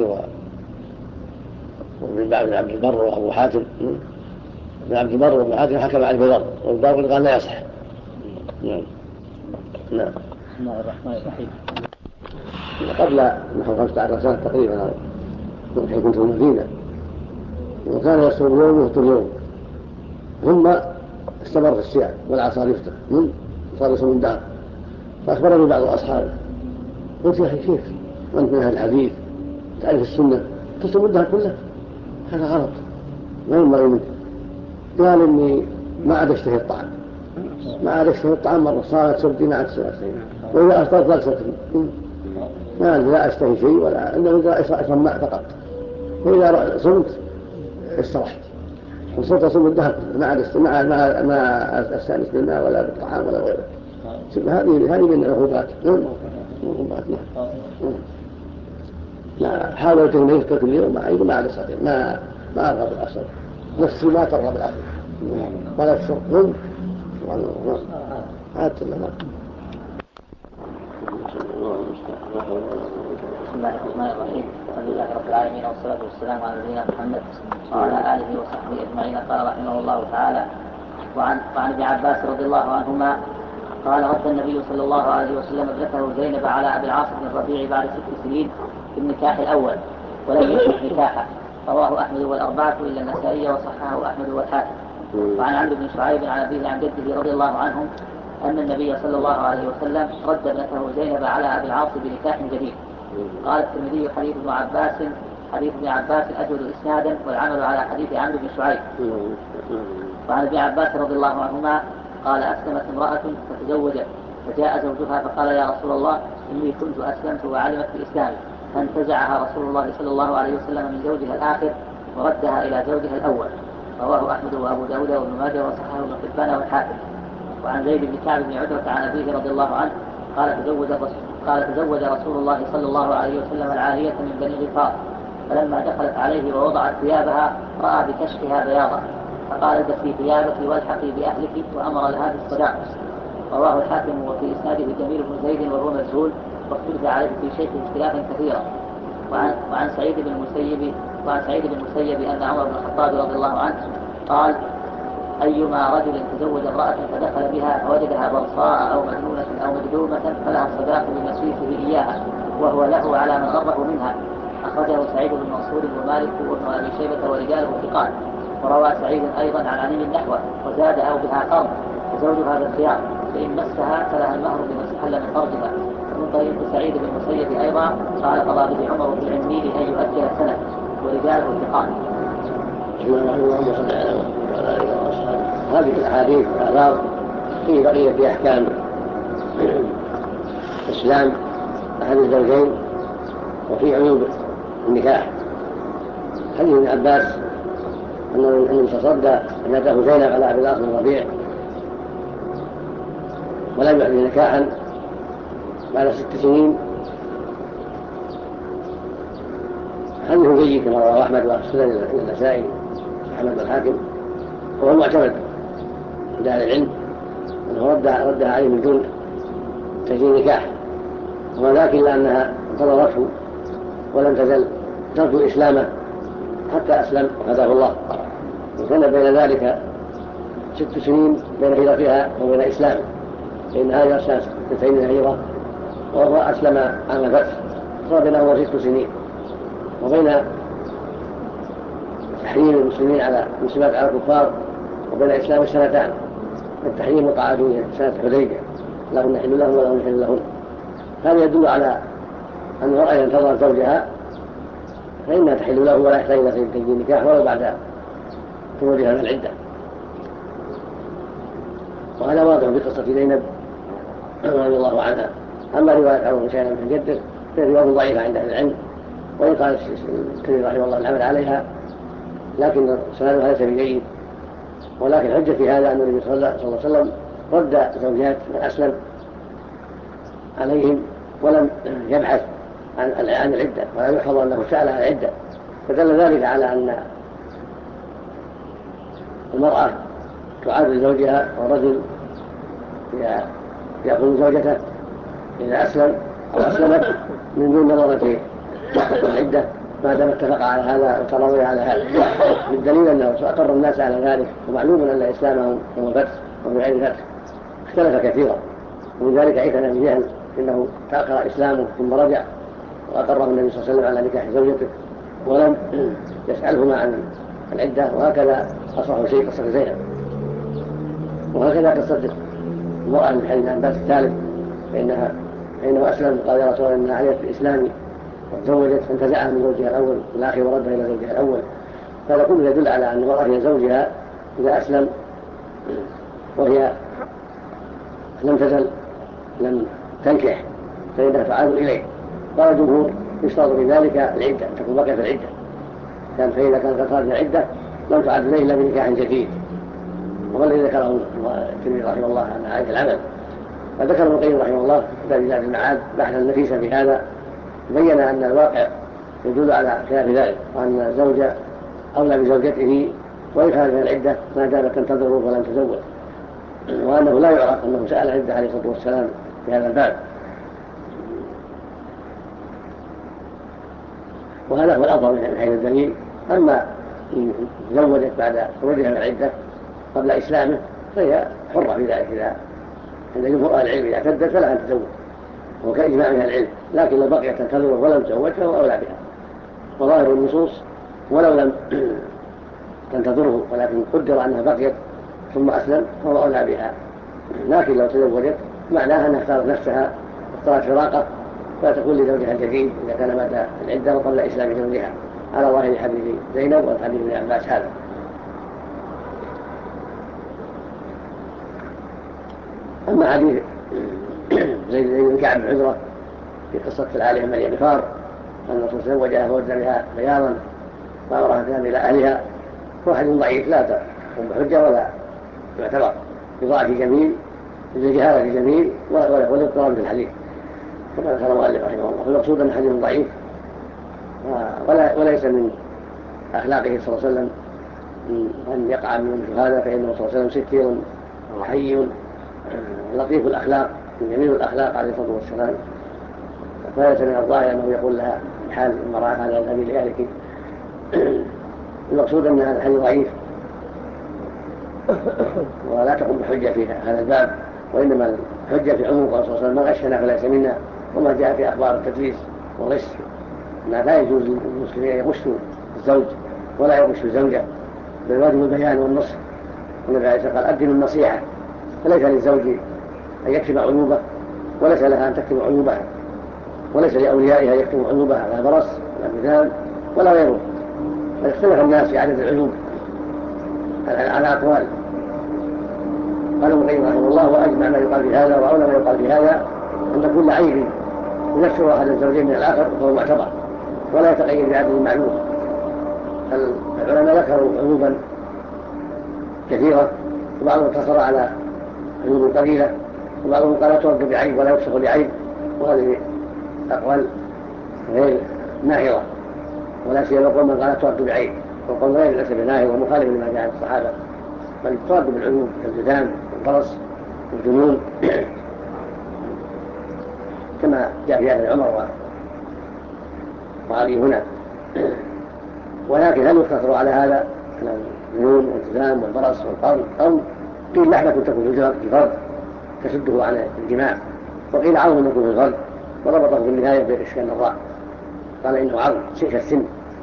ومن بعد عبد البر وأبو حاتم. ابن عبد البر وأبو حاتم حكم عليه بالضرب، والدارقطني قال لا يصح. نعم. نعم. بسم الله الرحمن الرحيم. قبل نحو 15 سنة تقريبا حين كنت في المدينة، وكان يصوم يوم ويفطر يوم، ثم استمر في الصيام والعصر يفطر، صار يصوم الدهر. فأخبرني بعض أصحابه، قلت يا أخي كيف وأنت من أهل الحديث تعرف السنة تصوم الدهر كله؟ هذا غلط ما ينبغي منك. قال إني ما عاد أشتهي الطعام، مرة صارت سبتي ما عاد سبتي، وإذا أفطرت لا سبتي، لا أشتهي شيء ولا إنه أشرب ماء فقط، وإذا صمت استرحت وصرت أصوم الدهر ما أستأنس بالماء ولا بالطعام ولا غيره. هذه من العقوبات. لا حاولت أن يفطر كل يوم ما عاد أستطيع، ما أرغب الأصل، نفسي ما ترغب الأكل ولا الشرب. بسم الله الرحمن الرحيم. الحمد لله رب العالمين، والصلاة والسلام على نبينا محمد وعلى آله وصحبه أجمعين. قال رحمه الله تعالى: وعن ابن عباس رضي الله عنهما قال: رد النبي صلى الله عليه وسلم ابنته زينب على أبي العاص بن الربيع بعد 6 سنين في النكاح الأول ولم يصح نكاحه. رواه أحمد والأربعة إلا النسائي وصححه أحمد والحاكم. وعن عمرو بن شعيب عن أبيه عن جده رضي الله عنهم أن النبي صلى الله عليه وسلم رد ابنته زينب على أبي العاص بنكاح جديد قال الترمذي حديث ابن عباس أجود إسنادا والعمل على حديث عمرو بن شعيب. وعن ابن عباس رضي الله عنهما قال أسلمت امرأة فتزوجت فجاء زوجها فقال يا رسول الله إني كنت أسلمت وعلمت بإسلامي، فانتزعها رسول الله صلى الله عليه وسلم من زوجها الآخر وردها إلى زوجها الأول. رواه أحمد وأبو داود وابن ماجه وصححه ابن حبان والحاكم. وعن زيد بن كعب بن عتبة عن أبيه رضي الله عنه قال تزوج رسول الله صلى الله عليه وسلم العارية من بني غفار، فلما دخلت عليه ووضعت ثيابها رأى بكشفها بياضا فقال البسي ثيابك والحقي بأهلك وأمر لها بالصداق. رواه الحاكم وفي إسناده جميل بن زيد وهو مجهول واختلف عليه في شيء اختلافا كثيرا. وعن سعيد بن المسيب أن عمر بن الخطاب رضي الله عنه قال أيما رجل تزوج امرأة فدخل بها فوجدها برصاء أو مجنونة أو مجذومة فلها الصداق بمسيسه إياها وهو له على من غره منها. أخرجه سعيد بن منصور ومالك وابن أبي شيبة ورجاله ثقات. وروى سعيد أيضا عن علي النحو وزاد أو بها قرض فزوجها بالخيار فإن مسها فلها المهر بما استحل من فرجها. ومن طريق سعيد بن المسيب أيضا قال قضى به عمر في العميل أن يؤجل سنة ورجاله ثقات. اللهم صل على محمد وعلى اله وصحبه. هذه الاحاديث والاثار في بقيه احكام اسلام احد الزوجين وفي عيوب النكاح. حديث ابن عباس ان النبي تصدى ابنته زينب على ابي الاصل الربيع ولم يحدث نكاحا بعد 6 سنين. حديث جيد كما رواه احمد والسنن النسائي احمد والحاكم، وهو معتمد عند اهل العلم انه ردها عليه من دون تسجيل نكاح، ولكن لانها انتظرته ولم تزل ترجو اسلامه حتى اسلم وهداه الله، وكان بين ذلك 6 سنين بين هجرتها وبين اسلامه، فان هذه اسلام 2 من الهجره وهو اسلم عام الفتح، صار بينهما 6 سنين، وبين تحريم المسلمين على المسلمات على الكفار وبين الإسلام 2 سنين. التحريم وقع في سنة الحديبية، لهم نحل لهم ولهم نحل لهم. هذا يدل على أن المرأة إذا انتظرت زوجها فإنها تحل له ولا يحتاج إلى تجديد النكاح ولو بعد خروجها من العدة. وهذا واضح في قصة زينب رضي الله عنها. أما رواية عمرو بن شعيب بن جده فهي رواية ضعيفة عند أهل العلم، وإن قال الترمذي رحمه الله العمل عليها، لكن سندها ليس بجيد. ولكن حجة في هذا أن النبي صلى الله عليه وسلم رد زوجات من أسلم عليهم ولم يبحث عن العدة، ولا يحفظ أنه سأل عن العدة، فدل ذلك على أن المرأة تعادل زوجها والرجل يأخذ زوجته إذا أسلم أو أسلمت من دون نظرة العدة ما دام اتفق على هذا وتراضي على هذا، بالدليل أنه أقر الناس على ذلك، ومعلوم أن إسلامهم يوم الفتح وفي غير الفتح اختلف كثيرا. ومن ذلك عيسى بن جهل إنه تأخر إسلامه ثم رجع وأقره النبي صلى الله عليه وسلم على نكاح زوجته ولم يسألهما عن العدة. وهكذا أصح شيء قصة زينب، وهكذا قصة المرأة من حديث عباس الثالث فإنه أسلم قال يا رسول الله إنها عليت بإسلامي وتزوجت فانتزعها من زوجها الأول والآخر وردها إلى زوجها الأول. هذا كله يدل على أن المرأة هي زوجها إذا أسلم وهي لم تزل لم تنكح فإنها تعاد إليه. قال الجمهور يشترط في ذلك العدة تكون بقية في العدة، فإذا كانت قد خرجت العدة لم تعاد إليه إلا بنكاح جديد، وهو الذي ذكره الترمذي رحمه الله عن عائشة العمل. فذكر ابن القيم رحمه الله في كتاب زاد المعاد بحثا نفيسا في هذا، بين أن الواقع يدل على خلاف ذلك، وأن الزوج أولى بزوجته وإن كانت من العدة ما دامت تنتظره ولم تزوج، وأنه لا يعرف أنه سأل العدة عليه الصلاة والسلام في هذا الباب. وهذا هو الأفضل من حيث الدليل. أما إن تزوجت بعد خروجها من العدة قبل إسلامه فهي حرة في ذلك، إذا عند جمهور أهل العلم إذا اعتدت فلا أن تزوج، وكإجماع من العلم. لكن لو بقيت تنتظره ولم تزوج فهو أولى بها. وظاهر النصوص ولو لم تنتظره ولكن قدر أنها بقيت ثم أسلم فهو أولى بها. لكن لو تزوجت معناها أنها اختارت نفسها، اختارت فراقه فتقول لزوجها الجديد إذا كان مات العدة وقبل إسلام زوجها على ظاهر حديث زينب والحديث ابن عباس هذا. أما حديث زيد بن كعب عذرة في قصة العالية من اليغفار أن الرسول صلى الله عليه وسلم وجه بها بياضا فأمرها تذهب إلى أهلها، هو حديث ضعيف لا تقوم بحجة ولا يعتبر بضعف جميل للجهالة جميل والاضطراب في الحديث كما ذكر المؤلف رحمه الله. فالمقصود أن حديث ضعيف وليس من أخلاقه صلى الله عليه وسلم أن يقع من مثل هذا، فإنه صلى الله عليه وسلم ستير وحي لطيف الأخلاق من جميل الأخلاق عليه الصلاة والسلام، فليس من الظاهر أنه يقول لها حال المرأة هذا الذي لأهلك. المقصود أن هذا الحديث ضعيف ولا تقوم بحجة في هذا الباب، وإنما الحجة في عموم قول صلى الله عليه وسلم ما غشنا فليس منا، وما جاء في أخبار التدليس والغش ما لا يجوز للمسلمين أن يغشوا الزوج ولا يغشوا الزوجة، بل واجب البيان والنصح. والنبي عليه الصلاة والسلام قال أقدم النصيحة، فليس للزوج أن يكتم عيوبه وليس لها أن تكتم عيوبها، وليس لأوليائها أن يكتموا عيوبها لا برص ولا ميزان ولا غيره. فاختلف الناس في عدد العيوب على أقوال. قال ابن القيم رحمه الله وأجمع ما يقال في هذا وأولى ما يقال في هذا أن كل عيب ينفر أحد الزوجين من الآخر فهو معتبر ولا يتقيد بعدد معلوم. العلماء ذكروا عيوبا كثيرة وبعضهم اقتصر على عيوب قليلة وبعضهم قال لا ترد بعيب ولا يفسخ بعيب، وهذه أقوال غير ناهرة ولا سيما يقول من قال لا ترد بعيب، وقول غير ليس بناهر ومخالف لما جاء عن الصحابة، بل ترد بالعيوب كالجذام والبرص والجنون كما جاء في عهد عمر وعلي هنا. ولكن هل يقتصر على هذا على الجنون والجذام والبرص والقرن؟ قيل لحمة تكون في الفرد تسده عن الجماع، وقيل عظم يكون في الفرد وربطه في النهاية بإشكال الراء قال إنه عظم شيء كالسن.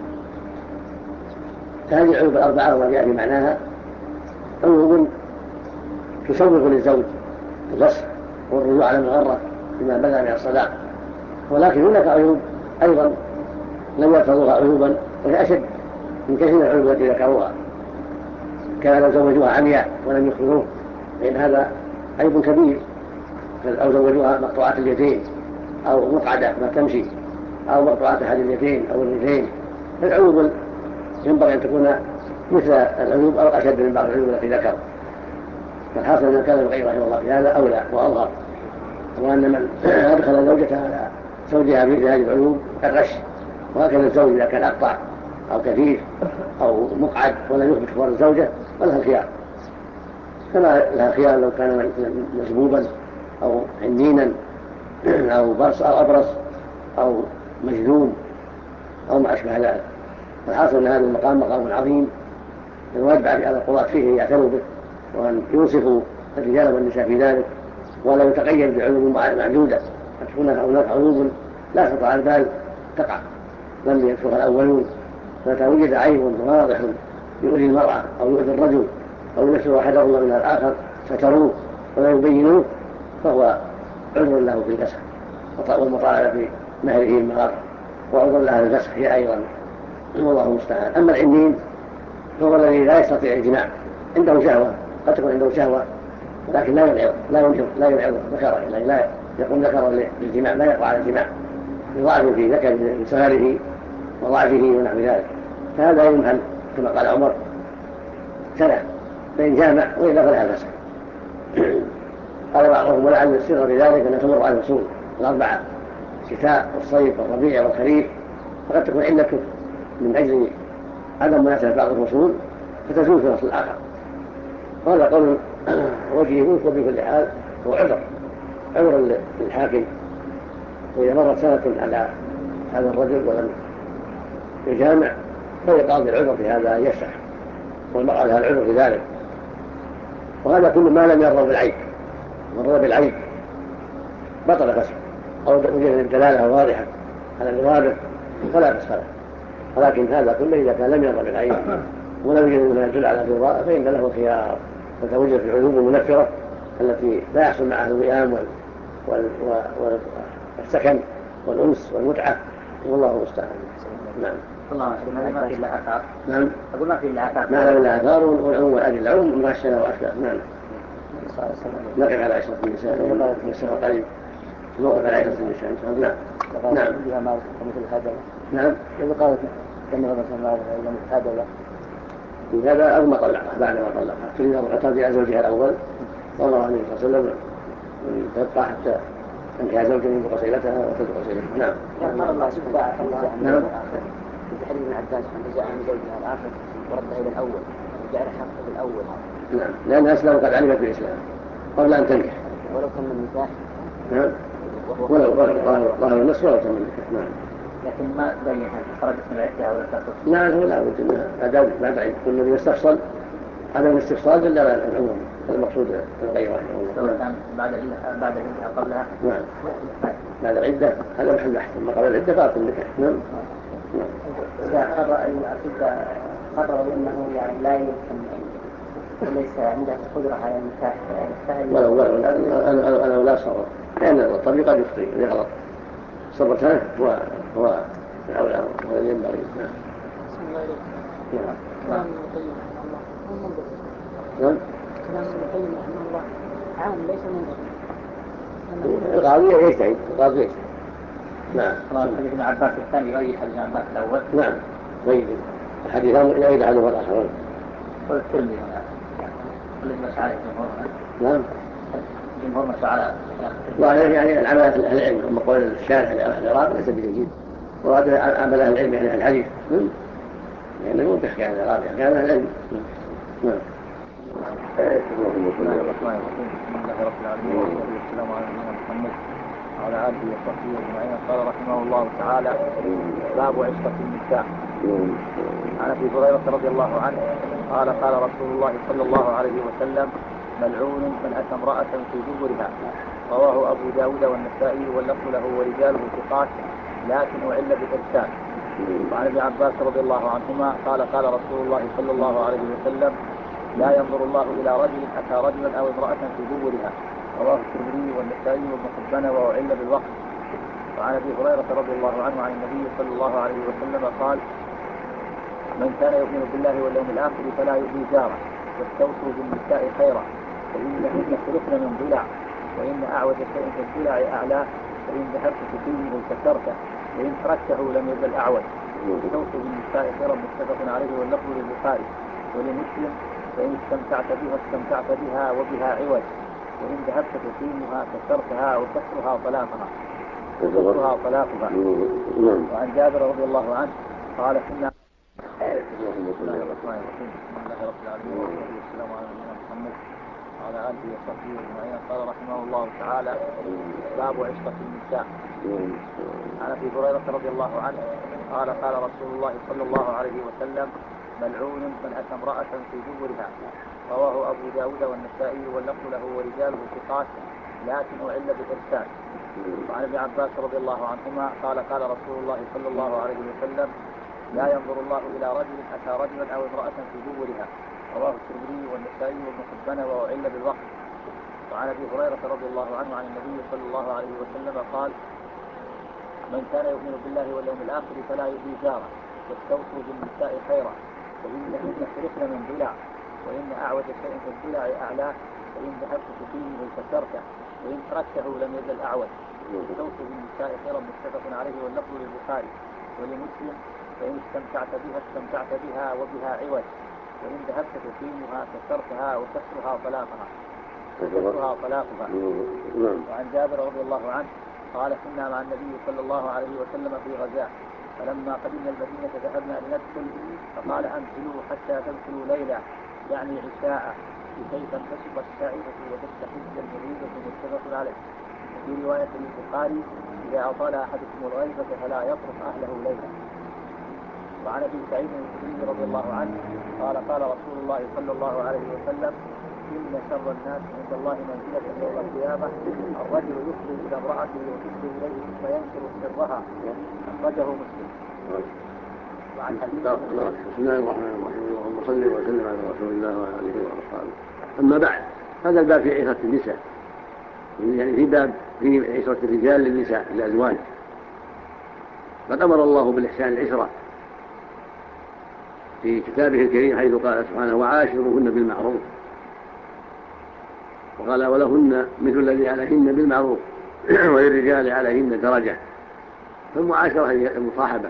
فهذه العيوب الأربعة وما جاء في معناها عيوب تسوغ للزوج الفسخ والرجوع على المغرة بما بدا من الصداق، ولكن هناك عيوب أيضا لم يرتضوها عيوبا وهي أشد من كثير من العيوب التي ذكروها، كان لو زوجوها عمياء ولم يخبروه فإن هذا عيب كبير، أو زوجوها مقطوعة اليدين أو مقعدة ما تمشي أو مقطوعة أحد اليدين أو الرجلين. العيوب ينبغي أن تكون مثل العيوب أو أشد من بعض العيوب التي ذكروا. فالحاصل أن كان الغير رحمه الله في هذا أولى وأظهر، وأن من أدخل زوجته على زوجها في هذه العيوب الغش، وهكذا الزوج إذا كان أقطع أو كثير أو مقعد ولم يثبت كبار الزوجة فلها الخيار، كما لها خيار لو كان مزبوبا أو عنينا أو برص أو أبرص أو مجذوم أو ما أشبه ذلك. فالحاصل أن هذا المقام مقام عظيم الواجب على القضاة فيه يعتنوا به، وأن يوصفوا الرجال والنساء في ذلك ولا يتقيد بعيوب معدودة، قد تكون هناك عيوب لا تخطر على البال تقع لم يذكرها الأولون، فتوجد عيب واضح يؤذي المرأة أو يؤذي الرجل أو يسر أحدهما من الآخر ستروه ولا يبينوه فهو عذر له في الفسخ والمطالبة بمهره المهر، وعذر له الفسخ هي أيضا والله المستعان. أما العنين فهو الذي لا يستطيع الجماع، عنده شهوة قد تكون عنده شهوة ولكن لا ينعظ ذكره، يعني لا يقوم ذكره للجماع، لا يقع على الجماع لضعف في ذكر لصغره وضعفه ونحو ذلك، فهذا يمهل كما قال عمر سنة فإن جامع وإلا فلها الفسخ. قال بعضهم ولعل السر في ذلك أن تمر على الفصول الأربعة الشتاء والصيف والربيع والخريف، فقد تكون علة من أجل عدم مناسبة بعض الفصول فتزول في الفصل الآخر، وهذا قول وجيه وبكل حال هو عذر للحاكم، وإذا مرت سنة على هذا الرجل ولم يجامع فيقاضي العذر في هذا أن يفسخ، والمرأة لها العذر في ذلك. وهذا كل ما لم يرضى بالعيب، مرضى بالعيب بطل فسخ أو وجد الدلالة واضحة على الوارث فلا فسخ له، ولكن هذا كله إذا كان لم يرضى بالعيب ولم يجد ما يدل على الرضا فإن له خيار، فتوجد في العيوب المنفرة التي لا يحصل معها الوئام والسكن والأنس والمتعة، والله المستعان. نعم. ما في إلا آثار. نعم. أقول ما في إلا آثار. ما له إلا آثار، والعموم والأجل العموم ما الشنا وأشبه. نعم. نقف على عشرة النساء نساء قريب. نوقف على عشرة النساء إن شاء الله. نعم. نعم. نعم. إذا قالت كما مثلا هذا هذا أول ما طلقها بعد ما طلقها تريد أن ترجع زوجها الأول صلى الله عليه وسلم تبقى حتى تنكح زوجها من قصيلتها وتدخل قصيلتها. نعم. نعم. في حديث ابن عباس من رجع عن زوجها الآخر وردها إلى الأول وجعل حقه بالأول. نعم. لأنها أسلم قد علمت بالإسلام قبل أن تنكح. ولو تم النكاح. نعم. ولو ظهر النص ولو تم النكاح. نعم. لكن ما بين خرجت من عدة أو لا تخرج. نعم. لا بد أنها بعد عدة. كل الذي يستفصل هذا الاستفصال إلا العموم المقصود الغير رحمه الله. سواء كان بعد العدة أو قبلها. نعم. بعد العدة هذا محل أحسن، ما قبل العدة باطل النكاح. نعم. إذا قرر أنه يعني لا يمكن وليس عنده قدرة على النكاح أنا لا صبر، لأن الطبيب قد يخطئ يغلط. الصبر ثاني هو الأولى والذي ينبغي. نعم. نعم. نعم. كلام ابن القيم رحمه الله عام ليس منظر. القاضي يجتهد. نعم. حديث ابن عباس الثاني يؤيد حديث ابن عباس الأول. نعم. يؤيد الحديثان يؤيد أحدهما الآخر. والترمذي الذي مشى عليه الجمهور. نعم. الجمهور مشى على يعني العمل أهل العلم ثم قول الشارح العراق ليس بجديد، وهذا عمل أهل العلم يعني الحديث يعني مو بحكي عن العراق يعني أهل العلم. نعم. بسم الله الرحمن الرحيم. الحمد لله رب العالمين والصلاة والسلام على نبينا محمد وعلى آله وصحبه أجمعين. قال رحمه الله تعالى: باب عشرة النساء. عن أبي هريرة رضي الله عنه قال: قال رسول الله صلى الله عليه وسلم: ملعون من أتى امرأة في دبرها. رواه أبو داود والنسائي واللفظ له ورجاله ثقات لكن أعل بالإرسال. وعن ابن عباس رضي الله عنهما قال: قال رسول الله صلى الله عليه وسلم: لا ينظر الله إلى رجل أتى رجلا أو امرأة في دبرها. رواه الترمذي والنسائي وابن حبان وأعل بالوقت. وعن أبي هريرة رضي الله عنه عن النبي صلى الله عليه وسلم قال: من كان يؤمن بالله واليوم الآخر فلا يؤذي جاره، واستوصوا بالنساء خيرا، فإنهن خلقن من ضلع، وإن أعوج شيء في الضلع أعلاه، فإن ذهبت تقيمه كسرته، وإن تركته لم يزل أعوج. واستوصوا بالنساء خيرا متفق عليه واللفظ للبخاري ولمسلم: فإن استمتعت بها استمتعت بها وبها عوج، وإن ذهبت تقيمها كسرتها وكسرها طلاقها. وعن جابر رضي الله عنه قال: كنا بسم الله الرحمن الرحيم. الحمد لله رب العالمين والصلاة والسلام على نبينا محمد وعلى آله وصحبه أجمعين. قال رحمه الله تعالى: باب عشرة النساء. عن أبي هريرة رضي الله عنه قال: قال رسول الله صلى الله عليه وسلم: ملعون من أتى امرأة في دبرها. رواه أبو داود والنسائي واللفظ له ورجاله ثقات لكن أعل بالإرسال. وعن ابن عباس رضي الله عنهما قال: قال رسول الله صلى الله عليه وسلم: لا ينظر الله إلى رجل أتى رجلا أو امرأة في دبرها. رواه الترمذي والنسائي وابن حبان وأعل بالوقت. وعن أبي هريرة رضي الله عنه عن النبي صلى الله عليه وسلم قال: من كان يؤمن بالله واليوم الآخر فلا يؤذي جاره، واستوصوا بالنساء خيرا، فإنهن خلقن من ضلع، وإن أعوج شيء في الضلع أعلاه، فإن ذهبت تقيمه كسرته، وإن تركته لم يزل أعوج. واستوصوا بالنساء خيرا متفق عليه واللفظ للبخاري ولمسلم: فإن استمتعت بها استمتعت بها وبها عوج، وإن ذهبت تقيمها كسرتها وكسرها طلاقها. وعن جابر رضي الله عنه قال: كنا مع النبي صلى الله عليه وسلم في غزاة، فلما قدمنا المدينة ذهبنا لندخل، فقال: أنزلوا حتى تدخلوا ليلة، يعني عشاء، لكي تنتشط الشائبة وتستحد المريضة. متفق عليه. في رواية للبخاري: إذا أطال أحدكم الغيبة فلا يطرق أهله ليلة. وعن أبي سعيد الخدري رضي الله عنه قال: قال رسول الله صلى الله عليه وسلم: إن شر الناس عند الله منزلة يوم القيامة الرجل يفضي إلى امرأته وتفضي إليه فينكر سرها. أخرجه مسلم. بسم الله الرحمن الرحيم. اللهم صل وسلم على رسول الله وعلى آله وأصحابه. أما بعد، هذا الباب في عشرة النساء، يعني في باب في عشرة الرجال للنساء الأزواج، قد أمر الله بالإحسان العشرة في كتابه الكريم حيث قال سبحانه وعاشروهن بالمعروف، وقال ولهن مثل الذي عليهن بالمعروف وللرجال عليهن درجة. فالمعاشرة هي المصاحبة،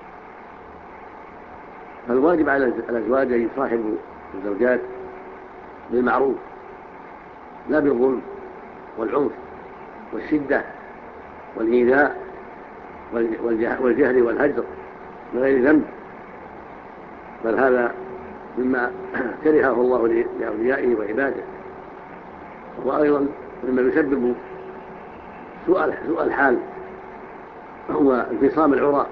فالواجب على الأزواج أن يصاحبوا الزوجات بالمعروف لا بالظلم والعنف والشدة والإيذاء والجهل والهجر بغير ذنب، بل هذا مما كرهه الله لأوليائه وعباده، وهو أيضا مما يسبب سوء الحال هو انفصام العراء.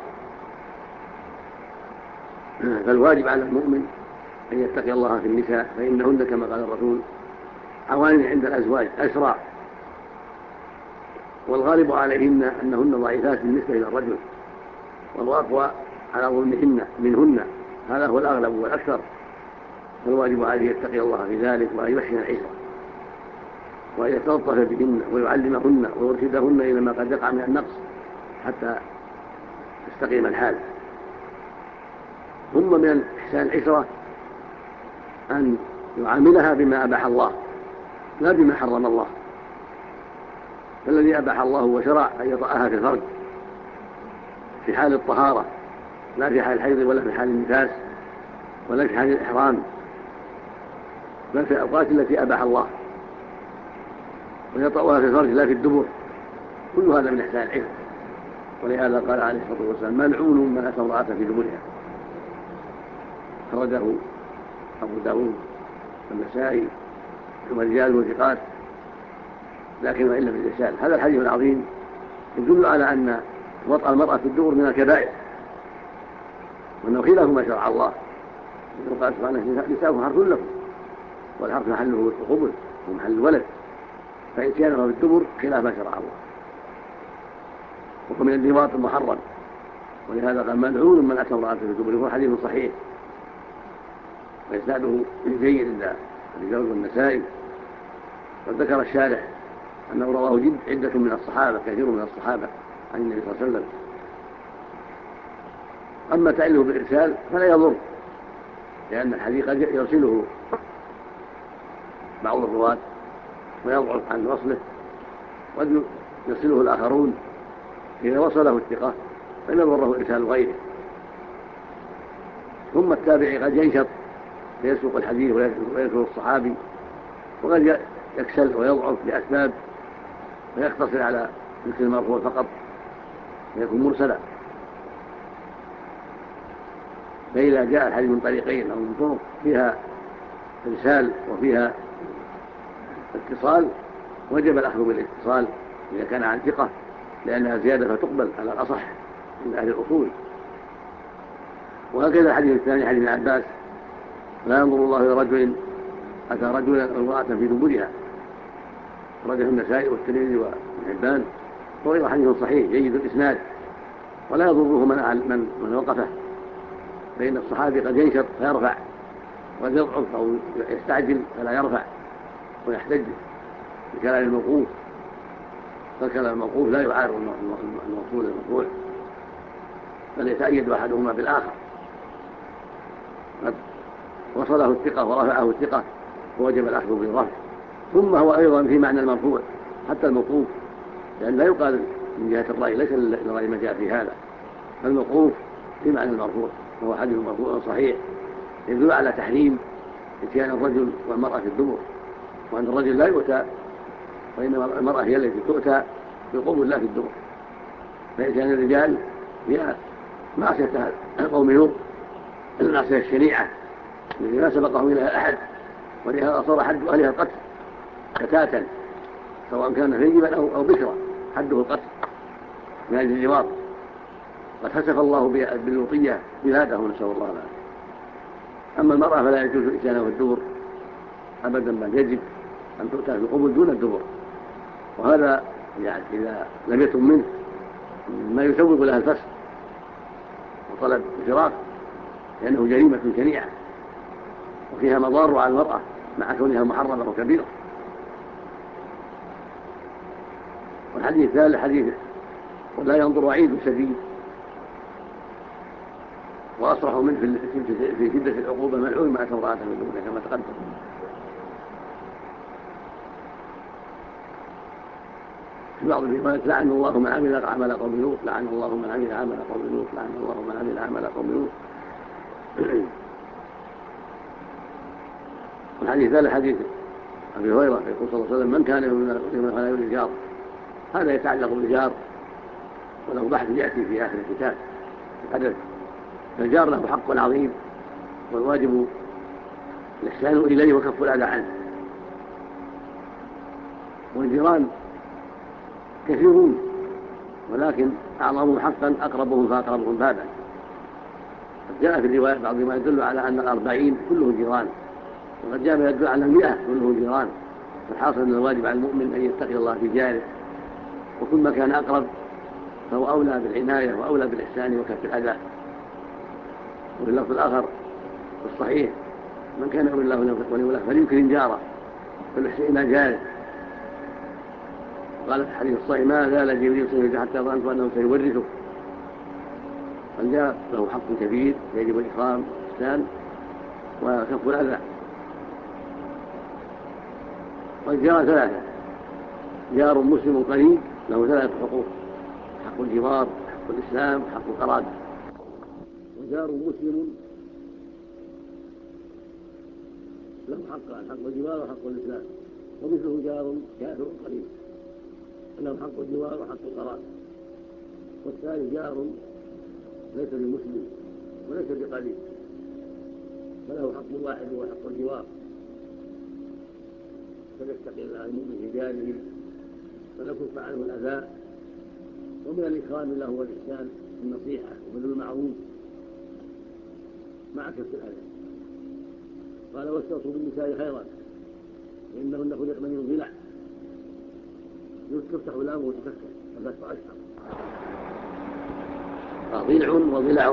فالواجب على المؤمن أن يتقي الله في النساء، فإنهن كما قال الرسول عوان عند الأزواج أسرع، والغالب عليهن أنهن ضعيفات بالنسبة إلى الرجل، والأقوى على ظلمهن منهن، هذا هو الأغلب والأكثر. فالواجب عليه يتقي الله في ذلك وأن يحسن العشرة وأن يتلطف بهن ويعلمهن ويرشدهن إلى ما قد يقع من النقص حتى تستقيم الحال. ثم من إحسان العشرة أن يعاملها بما أباح الله لا بما حرم الله، فالذي أباح الله وشرع أن يطأها في الفرج في حال الطهارة، لا في حال الحيض ولا في حال النفاس ولا في حال الإحرام، بل في الأوقات التي أباح الله، ويطأها في الفرج لا في الدبر. كل هذا من إحسان العشرة، ولهذا قال عليه الصلاة والسلام ملعون من أتى امرأة في دبرها، خرجه أبو داود والنسائي ورجاله ثقات، لكن وإلا في الإرسال. هذا الحديث العظيم يدل على أن وطأ المرأة في الدبر من الكبائر، وأنه خلاف ما شرع الله، قال سبحانه نساؤكم حرث لكم والحرث محله القبل ومحل الولد، فإتيانها في الدبر خلاف ما شرع الله، وهو من اللواط المحرم. ولهذا قال ملعون من أتى امرأة في الدبر، وهو حديث صحيح وإسناده جيد عند أبي داود والنسائي. وذكر الشارح أنه رواه عدة من الصحابة، كثير من الصحابة عن النبي صلى الله عليه وسلم. أما تعله بالإرسال فلا يضر، لأن الحديث قد يرسله بعض الرواة ويضعف عن وصله، قد يرسله الآخرون إذا وصله الثقة فلا يضره إرسال غيره. ثم التابعي قد ينشط فيسوق الحديث ويذكر الصحابي، وقد يكسل ويضعف لأسباب ويقتصر على ذكر المرفوع فقط ويكون مرسلا. فإذا جاء الحديث من طريقين أو من طرق فيها إرسال وفيها اتصال وجب الأخذ بالاتصال إذا كان عن ثقة، لأنها زيادة فتقبل على الأصح من أهل الأصول. وهكذا الحديث الثاني حديث ابن عباس لا ينظر الله إلى رجل أتى رجلا أو امرأة في دبرها، رجل النسائي والترمذي وابن حبان، وغير حديث صحيح جيد الإسناد، ولا يضره من وقفه، فإن الصحابي قد ينشط فيرفع وقد يضعف أو يستعجل فلا يرفع ويحتج بكلام الموقوف، فالكلام الموقوف لا يعارض الموصول المرفوع، بل يتأيد أحدهما بالآخر. قد وصله الثقة ورفعه الثقة ووجب الأخذ بالرفع. ثم هو أيضا في معنى المرفوع حتى الموقوف، لأن لا يقال من جهة الرأي، ليس الرأي ما جاء في هذا، فالموقوف في معنى المرفوع، وهو حديث مرفوع صحيح يدل على تحريم اتيان الرجل والمرأة في الدبر، وأن الرجل لا يؤتى، وإنما المرأة هي التي تؤتى بالقبول لا في الدبر. فإتيان الرجال هي معصية قوم لوط، المعصية الشنيعة التي ما سبقهم إليها أحد، ولهذا صار حد أهلها القتل كتاتا، سواء كان ثيبا أو بكرا حده القتل من أجل اللواط. قد خسف الله باللوطية بلاده، نسأل الله العافية. أما المرأة فلا يجوز إتيانها في الدبر أبدا، بل يجب أن تؤتى بالقبول دون الدبر، وهذا يعني إذا لم يتم منه ما يسوغ لها الفسق وطلب الفراق، لأنه جريمة شنيعة وفيها مضار على المرأة مع كونها محرمة وكبيرة. والحديث الثالث حديث ولا ينظر عيد شديد وأصرح منه في شدة العقوبة ملعون مع امرأته من دونه كما تقدم. في بعض الروايات لعن الله من عمل عمل قوم لوط، لعن الله من عمل عمل قوم لوط، لعن الله من عمل عمل قوم لوط. والحديث ذلك حديث أبي هريرة يقول صلى الله عليه وسلم: من كان يؤمن فلا يؤذي الجار. هذا يتعلق بالجار وله بحث يأتي في آخر الكتاب الحدث. الجار له حق عظيم والواجب الإحسان إليه وكف الأذى عنه. والجيران كثيرون ولكن أعظمهم حقا أقربهم فأقربهم بابا. جاء في الرواية بعض ما يدل على أن 40 كله جيران، وقد جاء ما يدل على 100 كله جيران. فالحاصل أن الواجب على المؤمن أن يتقي الله في جاره، وكل ما كان أقرب فهو أولى بالعناية وأولى بالإحسان وكف الأذى. وفي اللفظ الآخر في الصحيح: من كان يؤمن الله واليوم فليكرم جاره فليحسن إلى جاره. قال في الحديث الصحيح: ما زال جبريل يصيبه حتى ظننت أنه سيورثه. فالجار له حق كبير يجب الإكرام والإحسان وكف الأذى. والجار 3: جار مسلم قريب له 3 حقوق: حق الجوار، حق الإسلام، حق القرابة. وجار مسلم له حقان: حق الجوار وحق الإسلام، ومثله جار كافر قريب له حق الجوار وحق القرابة. والثالث جار ليس بمسلم وليس بقريب فله حق واحد وهو حق الجوار، فليتقي الله المؤمن في جاره فليكف عنه الأذى. ومن الإكرام له والإحسان النصيحة وبذل المعروف مع كف الأذى. قال: واستوصوا بالنساء خيرا فإنهن خلقن من ضلع تفتح لام وتكسر فالفتح أشهر. ضلع وضلع.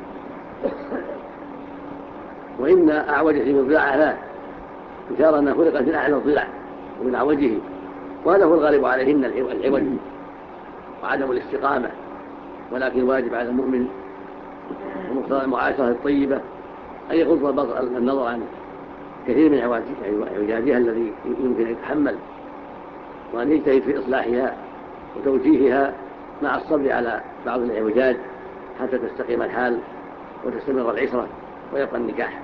وإن أعوج شيء من ضلع 3 إشارة أنها خلقت من أعلى الضلع ومن أعوجه، وهذا هو الغالب عليهن العوج وعدم الاستقامة. ولكن واجب على المؤمن ومقتضى المعاشرة الطيبة أن يغض النظر عن كثير من اعوجاجها الذي يمكن أن يتحمل، وأن يجتهد في إصلاحها وتوجيهها مع الصبر على بعض الاعوجاج حتى تستقيم الحال وتستمر العشرة ويبقى النكاح.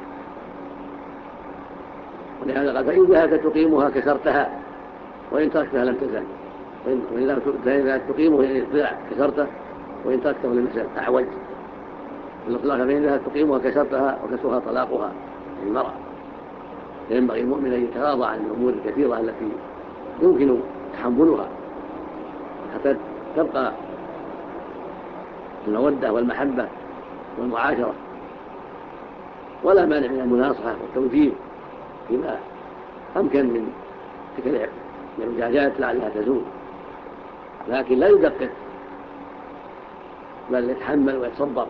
ولهذا قال: فإن ذهبت تقيمها كسرتها وإن تركتها لم تزل. فإذا تقيمه كسرته وإن تركته لم يزل أعوج. فإن ذهبت تقيمها كسرتها وكسرها طلاقها المرأة. فينبغي المؤمن أن يتغاضى عن الأمور الكثيرة التي يمكن تحملها حتى تبقى المودة والمحبة والمعاشرة. ولا مانع من المناصحة والتوجيه فيما أمكن من تلك الإعوجاجات لعلها تزول، لكن لا يدقق بل يتحمل ويتصبر.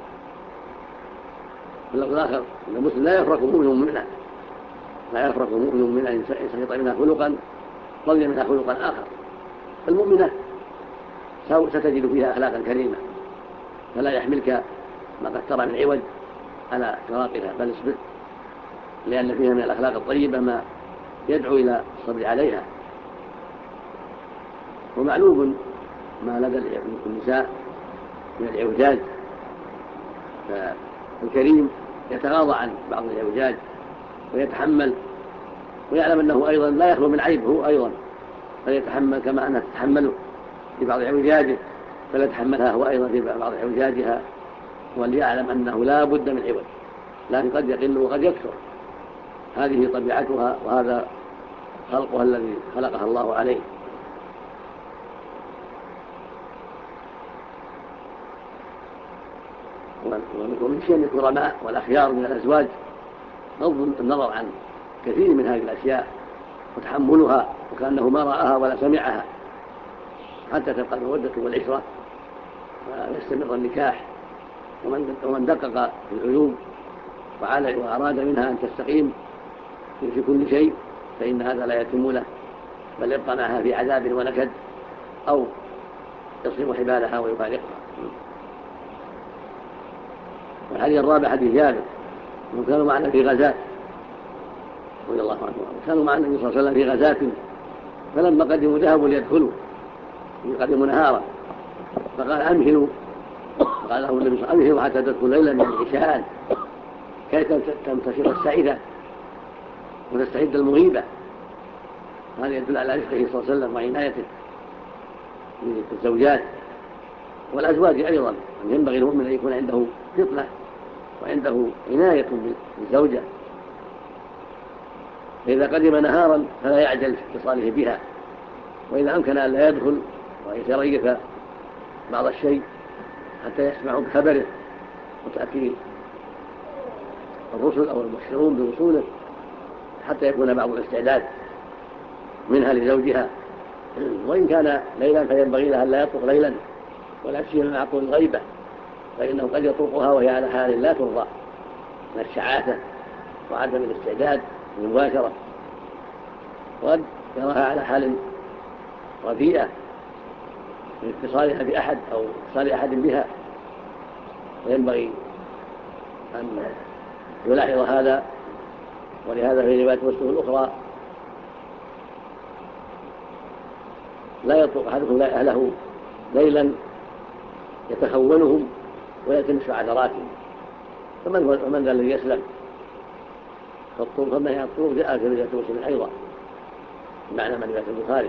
في اللفظ الآخر: أن المسلم لا يفرق مؤمن مؤمنة، لا يفرق مؤمن مؤمنة إن سخط منها خلقا رضي منها خلقا آخر. المؤمنة ستجد فيها أخلاقا كريمة، فلا يحملك ما قد ترى من عوج على فراقها، بل اصبر، لأن فيها من الأخلاق الطيبة ما يدعو إلى الصبر عليها. ومعلوم ما لدى النساء من الإعوجاج، فالكريم يتغاضى عن بعض الإعوجاج ويتحمل، ويعلم أنه أيضا لا يخلو من عيب هو أيضا، فليتحمل كما أنها تتحمله في بعض إعوجاجه فليتحملها هو أيضا في بعض إعوجاجها، وليعلم أنه لا بد من عوج، لكن قد يقل وقد يكثر. هذه طبيعتها وهذا خلقها الذي خلقها الله عليه. ومن شأن الكرماء والأخيار من الأزواج غض النظر عن كثير من هذه الأشياء وتحملها وكأنه ما رآها ولا سمعها حتى تبقى المودة والعشرة ويستمر النكاح. ومن دقق في العيوب وأراد منها أن تستقيم في كل شيء فإن هذا لا يتم له، بل يبقى معها في عذاب ونكد أو يصرم حبالها ويفارقها. والحديث الرابع حديث جابر انهم كانوا معنا في غزاة رضي الله عنه، كانوا مع النبي صلى الله عليه وسلم في غزاة، فلما قدموا ذهبوا ليدخلوا، قدموا نهارا، فقال أمهلوا، فقال لهم النبي صلى الله عليه وسلم أمهلوا حتى تدخلوا ليلا من عشاء كي تنتشر السعيدة وتستعد المغيبة. هذا يدل على رفقه صلى الله عليه وسلم وعنايته بالزوجات والأزواج أيضا، أن ينبغي المؤمن أن يكون عنده فطنة وعنده عناية بالزوجة، فإذا قدم نهارا فلا يعجل في اتصاله بها، وإذا أمكن أن لا يدخل ويتريث بعض الشيء حتى يسمعوا بخبره وتأتي الرسل أو المبشرون بوصوله حتى يكون بعض الاستعداد منها لزوجها. وإن كان ليلا فينبغي لها لا يطرق ليلا، ولا سيما مع طول الغيبة، فإنه قد يطرقها وهي على حال لا ترضى من الشعاثة وعدم الاستعداد للمباشرة، وقد يراها على حال رديئة من اتصالها بأحد أو اتصال أحد بها، وينبغي أن يلاحظ هذا. ولهذا في رواية مسلم الأخرى لا يطرق أحدكم أهله ليلا يتخونهم ويلتمس عثراتهم، فمن ذا الذي يسلم؟ فالنهي عن الطرق جاء في رواية مسلم أيضا معنى من رواية البخاري.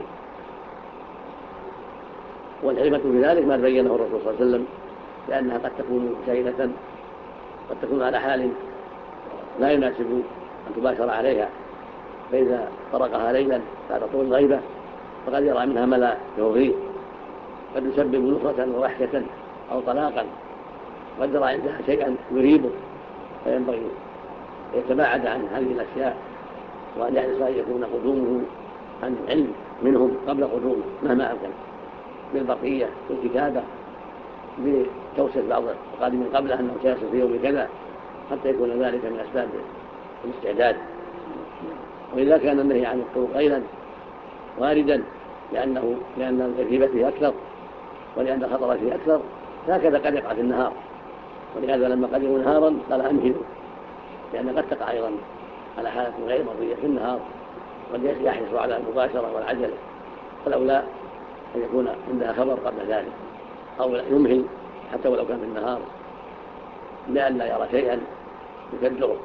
والحكمة في ذلك ما بينه الرسول صلى الله عليه وسلم، لأنها قد تكون شيلة، قد تكون على حال لا يناسب أن تباشر عليها، فإذا طرقها ليلا بعد طول الغيبة فقد يرى منها ما لا يرضيه، قد يسبب نفرة ووحشة أو طلاقا، قد يرى عندها شيئا يريبه، فينبغي أن يتباعد عن هذه الأشياء، وأن يحرص أن يكون قدومه عن علم منهم قبل قدومه مهما أمكن، بالبقية بالكتابة، بتوصيف بعض القادمين قبله أنه سيصل في يوم كذا، حتى يكون ذلك من أسباب الاستعداد. وإذا كان النهي عن الطرق ليلا واردا لأن الغيبة فيه أكثر ولأن الخطر فيه أكثر، هكذا قد يقع في النهار، ولهذا لما قدموا نهارا قال أمهلوا، لأن قد تقع أيضا على حالة غير مرضية في النهار، قد يحرص على المباشرة والعجلة، فالأولى أن يكون عندها خبر قبل ذلك، أو يمهل حتى ولو كان في النهار، لأن لا يرى شيئا يكدره.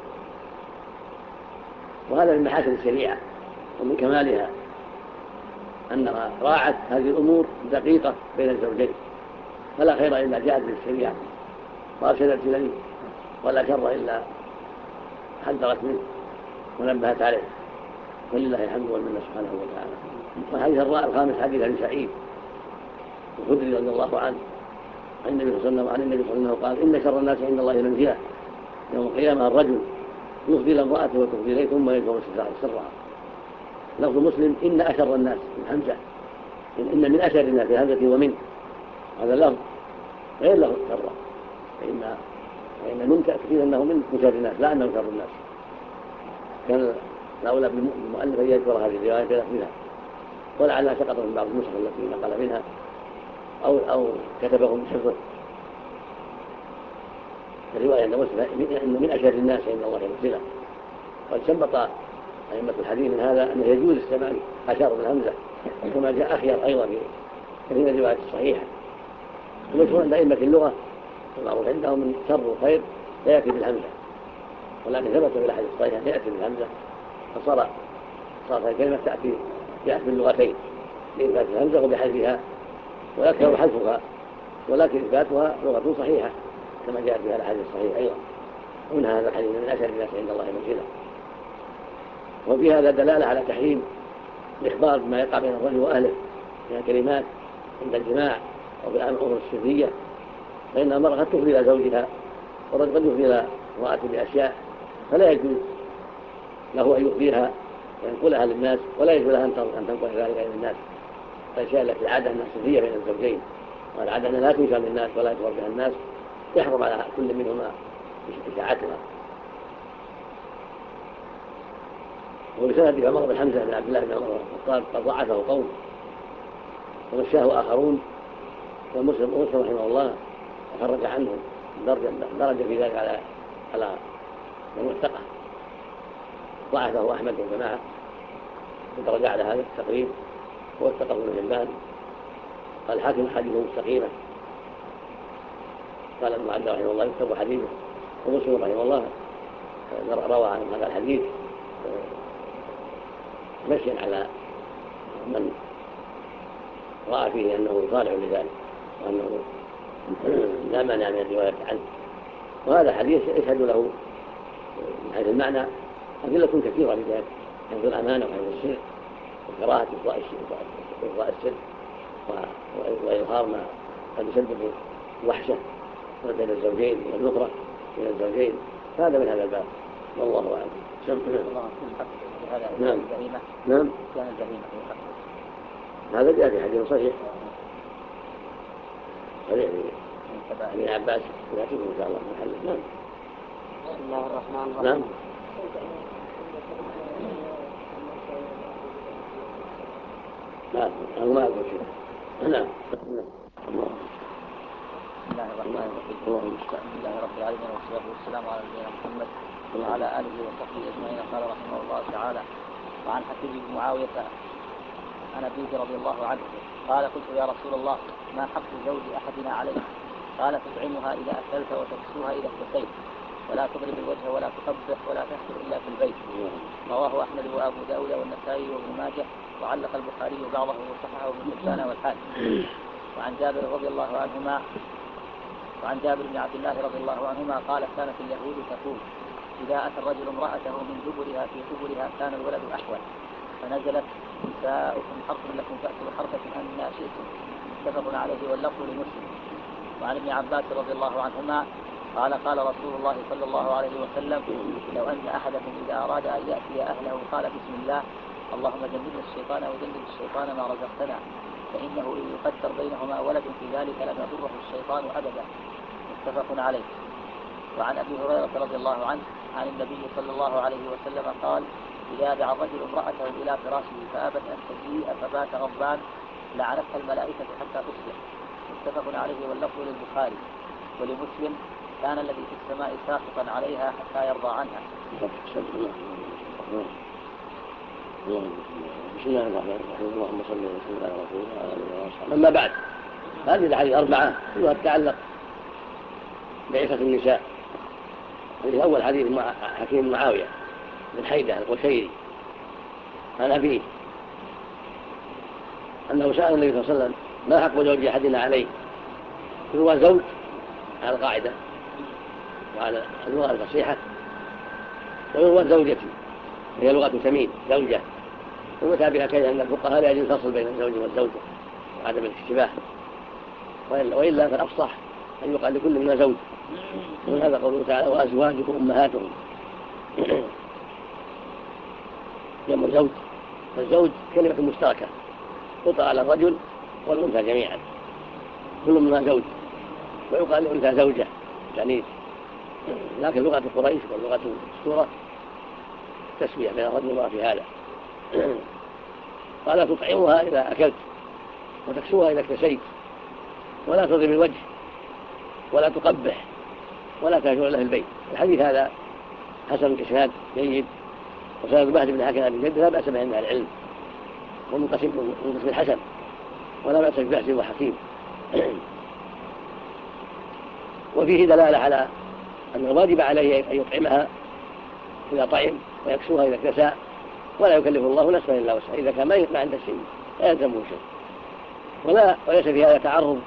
وهذا من محاسن الشريعة ومن كمالها أنها راعت هذه الأمور دقيقة بين الزوجين، فلا خير إلا جاءت بالشريعة وأرشدت إليه، ولا شر إلا حذرت منه ونبهت عليه، ولله الحمد والمنة سبحانه وتعالى. والحديث الخامس حديث أبي سعيد الخدري رضي الله عنه عن النبي صلى الله عليه وسلم قال: إن شر الناس عند الله منزلة يوم القيامة الرجل يفضي إلى امرأته وتفضي إليه ثم يكون سرها. لفظ مسلم: إن أشر الناس من حمزة، إن من أشر الناس في همزة ومن، هذا اللفظ غير لفظ شر، فإن من تأكيد أنه من شر الناس لا أنه شر الناس. كان الأولى بالمؤلف أن يذكر هذه الرواية بلفظها، ولعلها سقطت من بعض النسخ التي نقل منها أو كتبهم بحفظه. الرواية عند مسلم إن من أشر الناس عند الله منزلة. قد شنبط أئمة الحديث من هذا أنه يجوز استعمال أشار بالهمزة، كما جاء أخير أيضا في كثير من الروايات الصحيحة. ومشهور عند أئمة اللغة المعروف عندهم من شر وخير لا يأتي بالهمزة، ولكن ثبت في الأحاديث الصحيحة يأتي بالهمزة، فصار الكلمة تأتي باللغتين، بإثبات الهمزة وبحذفها، ويكثر حذفها، ولكن إثباتها لغة صحيحة كما جاءت بها الأحاديث الصحيحة أيضا. ومن هذا الحديث من أشر الناس عند الله منزلة. وفي هذا دلالة على تحريم الإخبار بما يقع بين الرجل وأهله من الكلمات عند الجماع أو بالأمور السرية، فإن المرأة قد تفضي إلى زوجها والرجل قد يفضي إلى امرأته بأشياء، فلا يجوز له أن يخبرها وينقلها للناس، ولا يجوز لها أن تنقل ذلك إلى الناس. فالأشياء التي العادة أنها سرية بين الزوجين والعادة أنها لا تنشر للناس ولا يخبر بها الناس، يحرم على كل منهما إشاعتها. وبسند عمر بن حمزة بن عبد الله بن عمر قال: قد ضعفه قوم ومشاه آخرون، ومسلم رحمه الله أخرج عنه درجة في ذلك على المتقى، ضعفه أحمد والجماعة ودرجة على هذا التقريب، واتقه ابن حبان. قال الحاكم حديثه مستقيمة. قال ابن عبد رحمه الله يكتب حديثه، ومسلم رحمه الله روى عن هذا الحديث مشيا على من رأى فيه أنه صالح لذلك وأنه لا مانع من الرواية عنه. وهذا الحديث يشهد له من حيث المعنى أدلة كثيرة في ذلك، حفظ الأمانة وحفظ السر وكراهة إفضاء السر وإظهار ما قد يسبب وحشة بين الزوجين والنفرة بين الزوجين. هذا من هذا الباب والله أعلم. نعم. نعم. كان البهيمة هذا جاء في حديث صحيح ابن عباس نأتيه إن شاء الله في الحديث. نعم. بسم الله الرحمن الرحيم. نعم. لا أنا ما أقول شيء. نعم. الله. بسم الله الرحمن الرحيم. الحمد لله رب العالمين والصلاة والسلام على نبينا محمد وعلى آله وصحبه أجمعين. قال رحمه الله تعالى: وعن حكيم بن معاوية عن أبيه رضي الله عنه قال: قلت يا رسول الله ما حق زوج أحدنا عليه؟ قال: تطعمها إذا أكلت وتكسوها إذا اكتسيت ولا تضرب الوجه ولا تقبح ولا تحسب إلا في البيت. رواه أحمد وأبو داود والنسائي وابن ماجه، وعلق البخاري بعضه وصححه ابن حبان والحاكم. وعن جابر بن عبد الله رضي الله عنهما قال: كانت اليهود تقول: إذا أتى الرجل امرأته من دبرها في دبرها كان الولد أحول، فنزلت: نساؤكم حرث لكم فأتوا حرثكم أنى شئتم. متفق عليه واللفظ لمسلم. وعن ابن عباس رضي الله عنهما قال: قال رسول الله صلى الله عليه وسلم: لو أن أحدكم إذا أراد أن يأتي أهله قال: بسم الله، اللهم جنبنا الشيطان وجنب الشيطان ما رزقتنا، فإنه إن يقدر بينهما ولد في ذلك لم يضره الشيطان أبدا. متفق عليه. وعن أبي هريرة رضي الله عنه عن النبي صلى الله عليه وسلم قال: إذا دعا الرجل امرأته إلى فراشه فأبت أن تجيء فبات غضبان لعنتها الملائكة حتى تصبح. متفق عليه واللفظ للبخاري. ولمسلم: كان الذي في السماء ساخطا عليها حتى يرضى عنها. بسم الله الرحمن الرحيم. اللهم صل وسلم على رسول الله وعلى اله وصحبه. اما بعد، هذه الاحاديث الاربعه كلها تتعلق بعفه النساء. هذه اول حديث حكيم معاويه بن حيدة القشيري عن أبيه أنه سأل النبي صلى الله عليه وسلم: ما حق زوج أحدنا عليه؟ هو زوج على القاعدة وعلى اللغة الفصيحة، وهو زوجتي، وهي لغة تميم زوجة، ومتابعة كذا أن الفقهاء لا يجوز الفصل بين الزوج والزوجة وعدم الاشتباه، وإلا فالأفصح أن يقال لكل منها زوج. ومن هذا قوله تعالى: وأزواجكم أمهاتهم. جمع زوج، فالزوج كلمة مشتركة تطلق على الرجل والأنثى جميعا، كل منها زوج، ويقال للأنثى زوجة يعني. لكن لغة قريش واللغة السورة تسوية بين الرجل والمرأة في هذا. قال: تطعمها إذا أكلت وتكسوها إذا اكتسيت ولا تضرب الوجه ولا تقبح ولا تهجر له البيت. الحديث هذا حسن إسناد جيد، وسند مهدي بن حكم أبي جد لا بأس به عند العلم، ومن قسم الحسن ولا بأس ببحث وحكيم. وفيه دلالة على أن الواجب عليه أن يطعمها إذا طعم ويكسوها إذا اكتسى، ولا يكلف الله نفسا إلا وسعها. إذا كان ما عنده شيء لا يلزمه شيء، وليس في هذا تعرض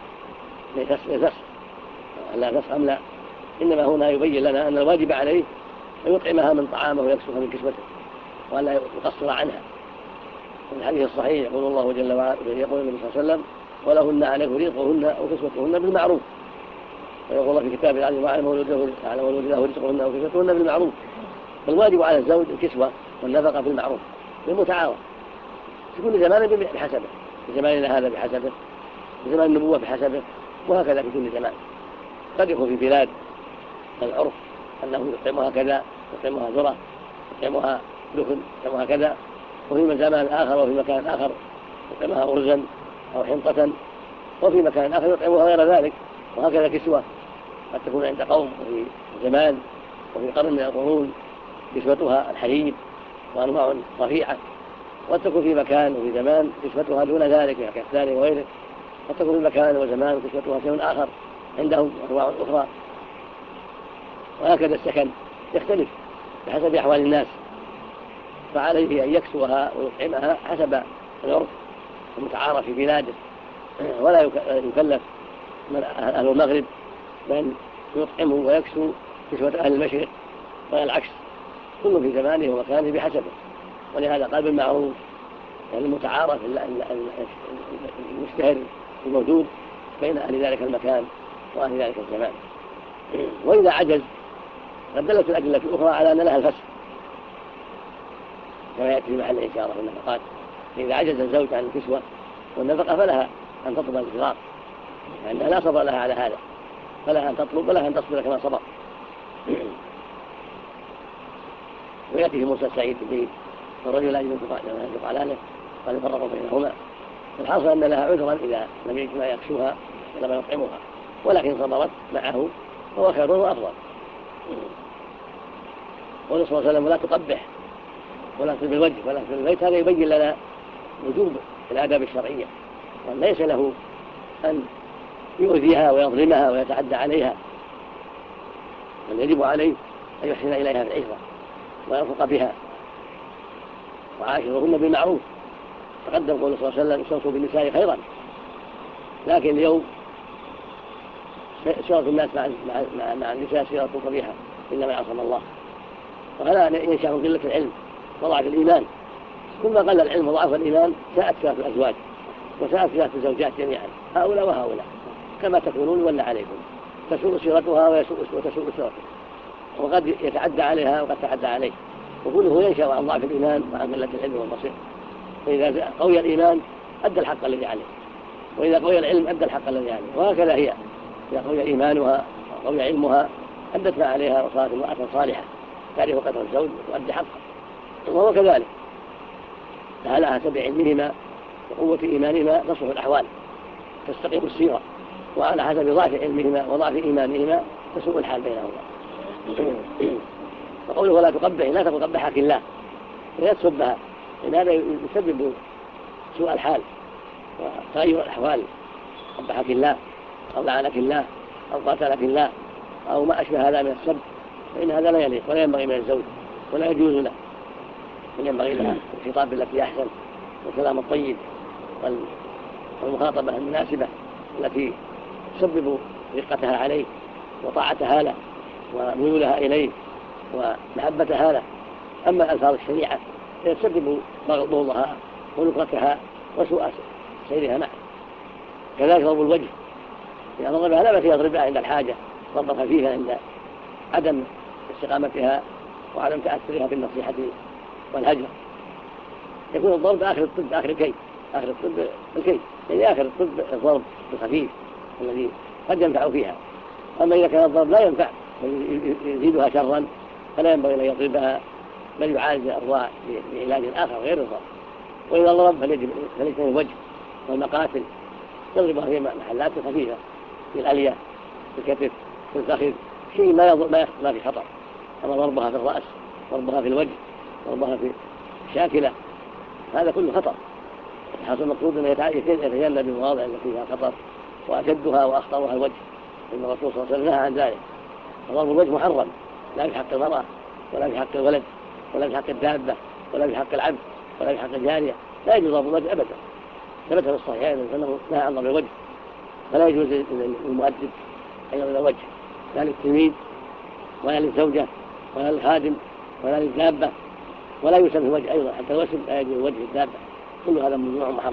لا تفهم، لا، إنما هنا يبين لنا أن الواجب عليه أن يطعمها من طعامه ويكسوها من كسوته وألا يقصر عنها. في الحديث الصحيح يقول الله جل وعلا، يقول النبي صلى الله عليه وسلم: ولهن عليكم رزقهن وكسوتهن بالمعروف. ويقول الله في كتابه العزيز: وعلى مولود له رزقهن وكسوتهن بالمعروف. فالواجب على الزوج الكسوة والنفقة بالمعروف بالمتعاون في كل زمان بحسبه، في زماننا هذا بحسبه، في زمان النبوة بحسبه، وهكذا في كل زمان. قد يكون في بلاد العرف أنه يطعمها كذا، يطعمها ذرة، يطعمها دخن، يطعمها كذا، وفي زمان آخر وفي مكان آخر يطعمها أرزا أو حنطة، وفي مكان آخر يطعمها غير ذلك، وهكذا كسوة. قد تكون عند قوم وفي زمان وفي قرن من القرون كسوتها الحرير وأنواع رفيعة، قد تكون في مكان وفي زمان كسوتها دون ذلك كالكفتان وغيره، قد تكون في مكان وزمان كسوتها شيء آخر عندهم أنواع أخرى. وهكذا السكن يختلف بحسب أحوال الناس، فعليه أن يكسوها ويطعمها حسب العرف المتعارف في بلاده، ولا يكلف من أهل المغرب بأن يطعمه ويكسو كسوة أهل المشرق ولا العكس، كل في زمانه ومكانه بحسبه. ولهذا قال بالمعروف يعني المتعارف المشتهر الموجود بين أهل ذلك المكان وأهل ذلك الزمان. وإذا عجز قد دلت الأدلة الأخرى على أن لها الفسخ كما يأتي في محل إشارة في النفقات، إذا عجز الزوج عن الكسوة والنفقة فلها أن تطلب الفراق، لأنها لا صبر لها على هذا، فلها أن تطلب ولها أن تصبر كما صبر. ويأتي في موسى السعيد به والرجل لا ينفق على أهله قد يفرقوا بينهما. الحاصل أن لها عذرا إذا لم يجد ما يكسوها ولا ما يطعمها، ولكن صبرت معه فهو خير وأفضل. قال صلى الله عليه وسلم لا تقبح ولا تقبل الوجه ولا تقبل البيت، هذا يبين لنا وجوب الآداب الشرعية، وأن ليس له أن يؤذيها ويظلمها ويتعدى عليها، بل يجب عليه أن يحسن إليها في العشرة ويرفق بها وعاشرهن بالمعروف. تقدم قول صلى الله عليه وسلم استوصوا بالنساء خيرا، لكن اليوم سيرة الناس مع النساء سيرة قبيحة إلا من عصم الله، وهذا ينشأ من قلة العلم وضعف الإيمان. كلما قل العلم وضعف الإيمان ساءت سيرة الأزواج وساءت سيرة الزوجات جميعا، هؤلاء وهؤلاء كما تكونون ولا عليكم، تسوء سيرتها وتسوء سيرتها، وقد يتعدى عليها وقد تعدى عليه، وكله ينشأ عن ضعف الإيمان وعن قلة العلم والبصيرة. فإذا قوي الإيمان أدى الحق الذي عليه، وإذا قوي العلم أدى الحق الذي عليه، وهكذا هي إذا قوي إيمانها وقوي علمها أدت ما عليها وصارت امرأة صالحة تعرف قدر الزوج وتؤدي حقه. وهو كذلك على حسب علمهما وقوة إيمانهما تصلح الأحوال تستقيم السيرة، وعلى حسب ضعف علمهما وضعف إيمانهما تسوء الحال بينهما. فقوله ولا تقبح لا تقل قبحك الله لا تسبها، إن هذا يسبب سوء الحال وتغير الأحوال، قبحك الله أو لعنك الله أو قاتلك الله أو ما أشبه هذا من السب، فإن هذا لا يليق ولا ينبغي من الزوج ولا يجوز له، بل ينبغي لها الخطاب بالتي أحسن والكلام الطيب والمخاطبة المناسبة التي تسبب رقتها عليه وطاعتها له وميولها إليه ومحبتها له. أما ألفاظ الشريعة يسبب بغضها ونكرتها وسوء سيرها معه. كذلك ضرب الوجه، إذا ضربها لا بأس يضربها عند الحاجة ضربا خفيفا عند عدم استقامتها وعدم تأثرها بالنصيحة والهجر. يكون الضرب آخر الطب آخر الكي، آخر الطب الكي، يعني آخر الطب الضرب الخفيف الذي قد ينفع فيها. أما إذا كان الضرب لا ينفع يزيدها شرا فلا ينبغي أن يضربها، بل يعالج الأرواح بعلاج آخر غير الضرب. وإذا ضرب فليجتنب الوجه والمقاتل، يضربها في محلات خفيفة في الألية في الكتف في الفخذ، شيء ما في خطر. أما ضربها في الرأس، ضربها في الوجه، ضربها في الشاكلة، هذا كله خطر. الحاصل المقصود أنه يتجنب المواضع التي فيها خطر، وأشدها وأخطرها الوجه، إن الرسول صلى الله عليه وسلم نهى عن ذلك. فضرب الوجه محرم، لا في حق المرأة ولا في حق الولد ولا في حق الدابة ولا في حق العبد ولا في حق الجارية، لا يجوز ضرب الوجه أبدا. ثبت في الصحيحين أنه نهى عن ضرب الوجه، فلا يجوز للمؤدب أن يضرب الوجه، لا للتلميذ ولا للزوجة ولا للخادم ولا للدابة، ولا يوسم في الوجه أيضا، حتى الوسم لا يجوز وجه الدابة، كل هذا ممنوع محرم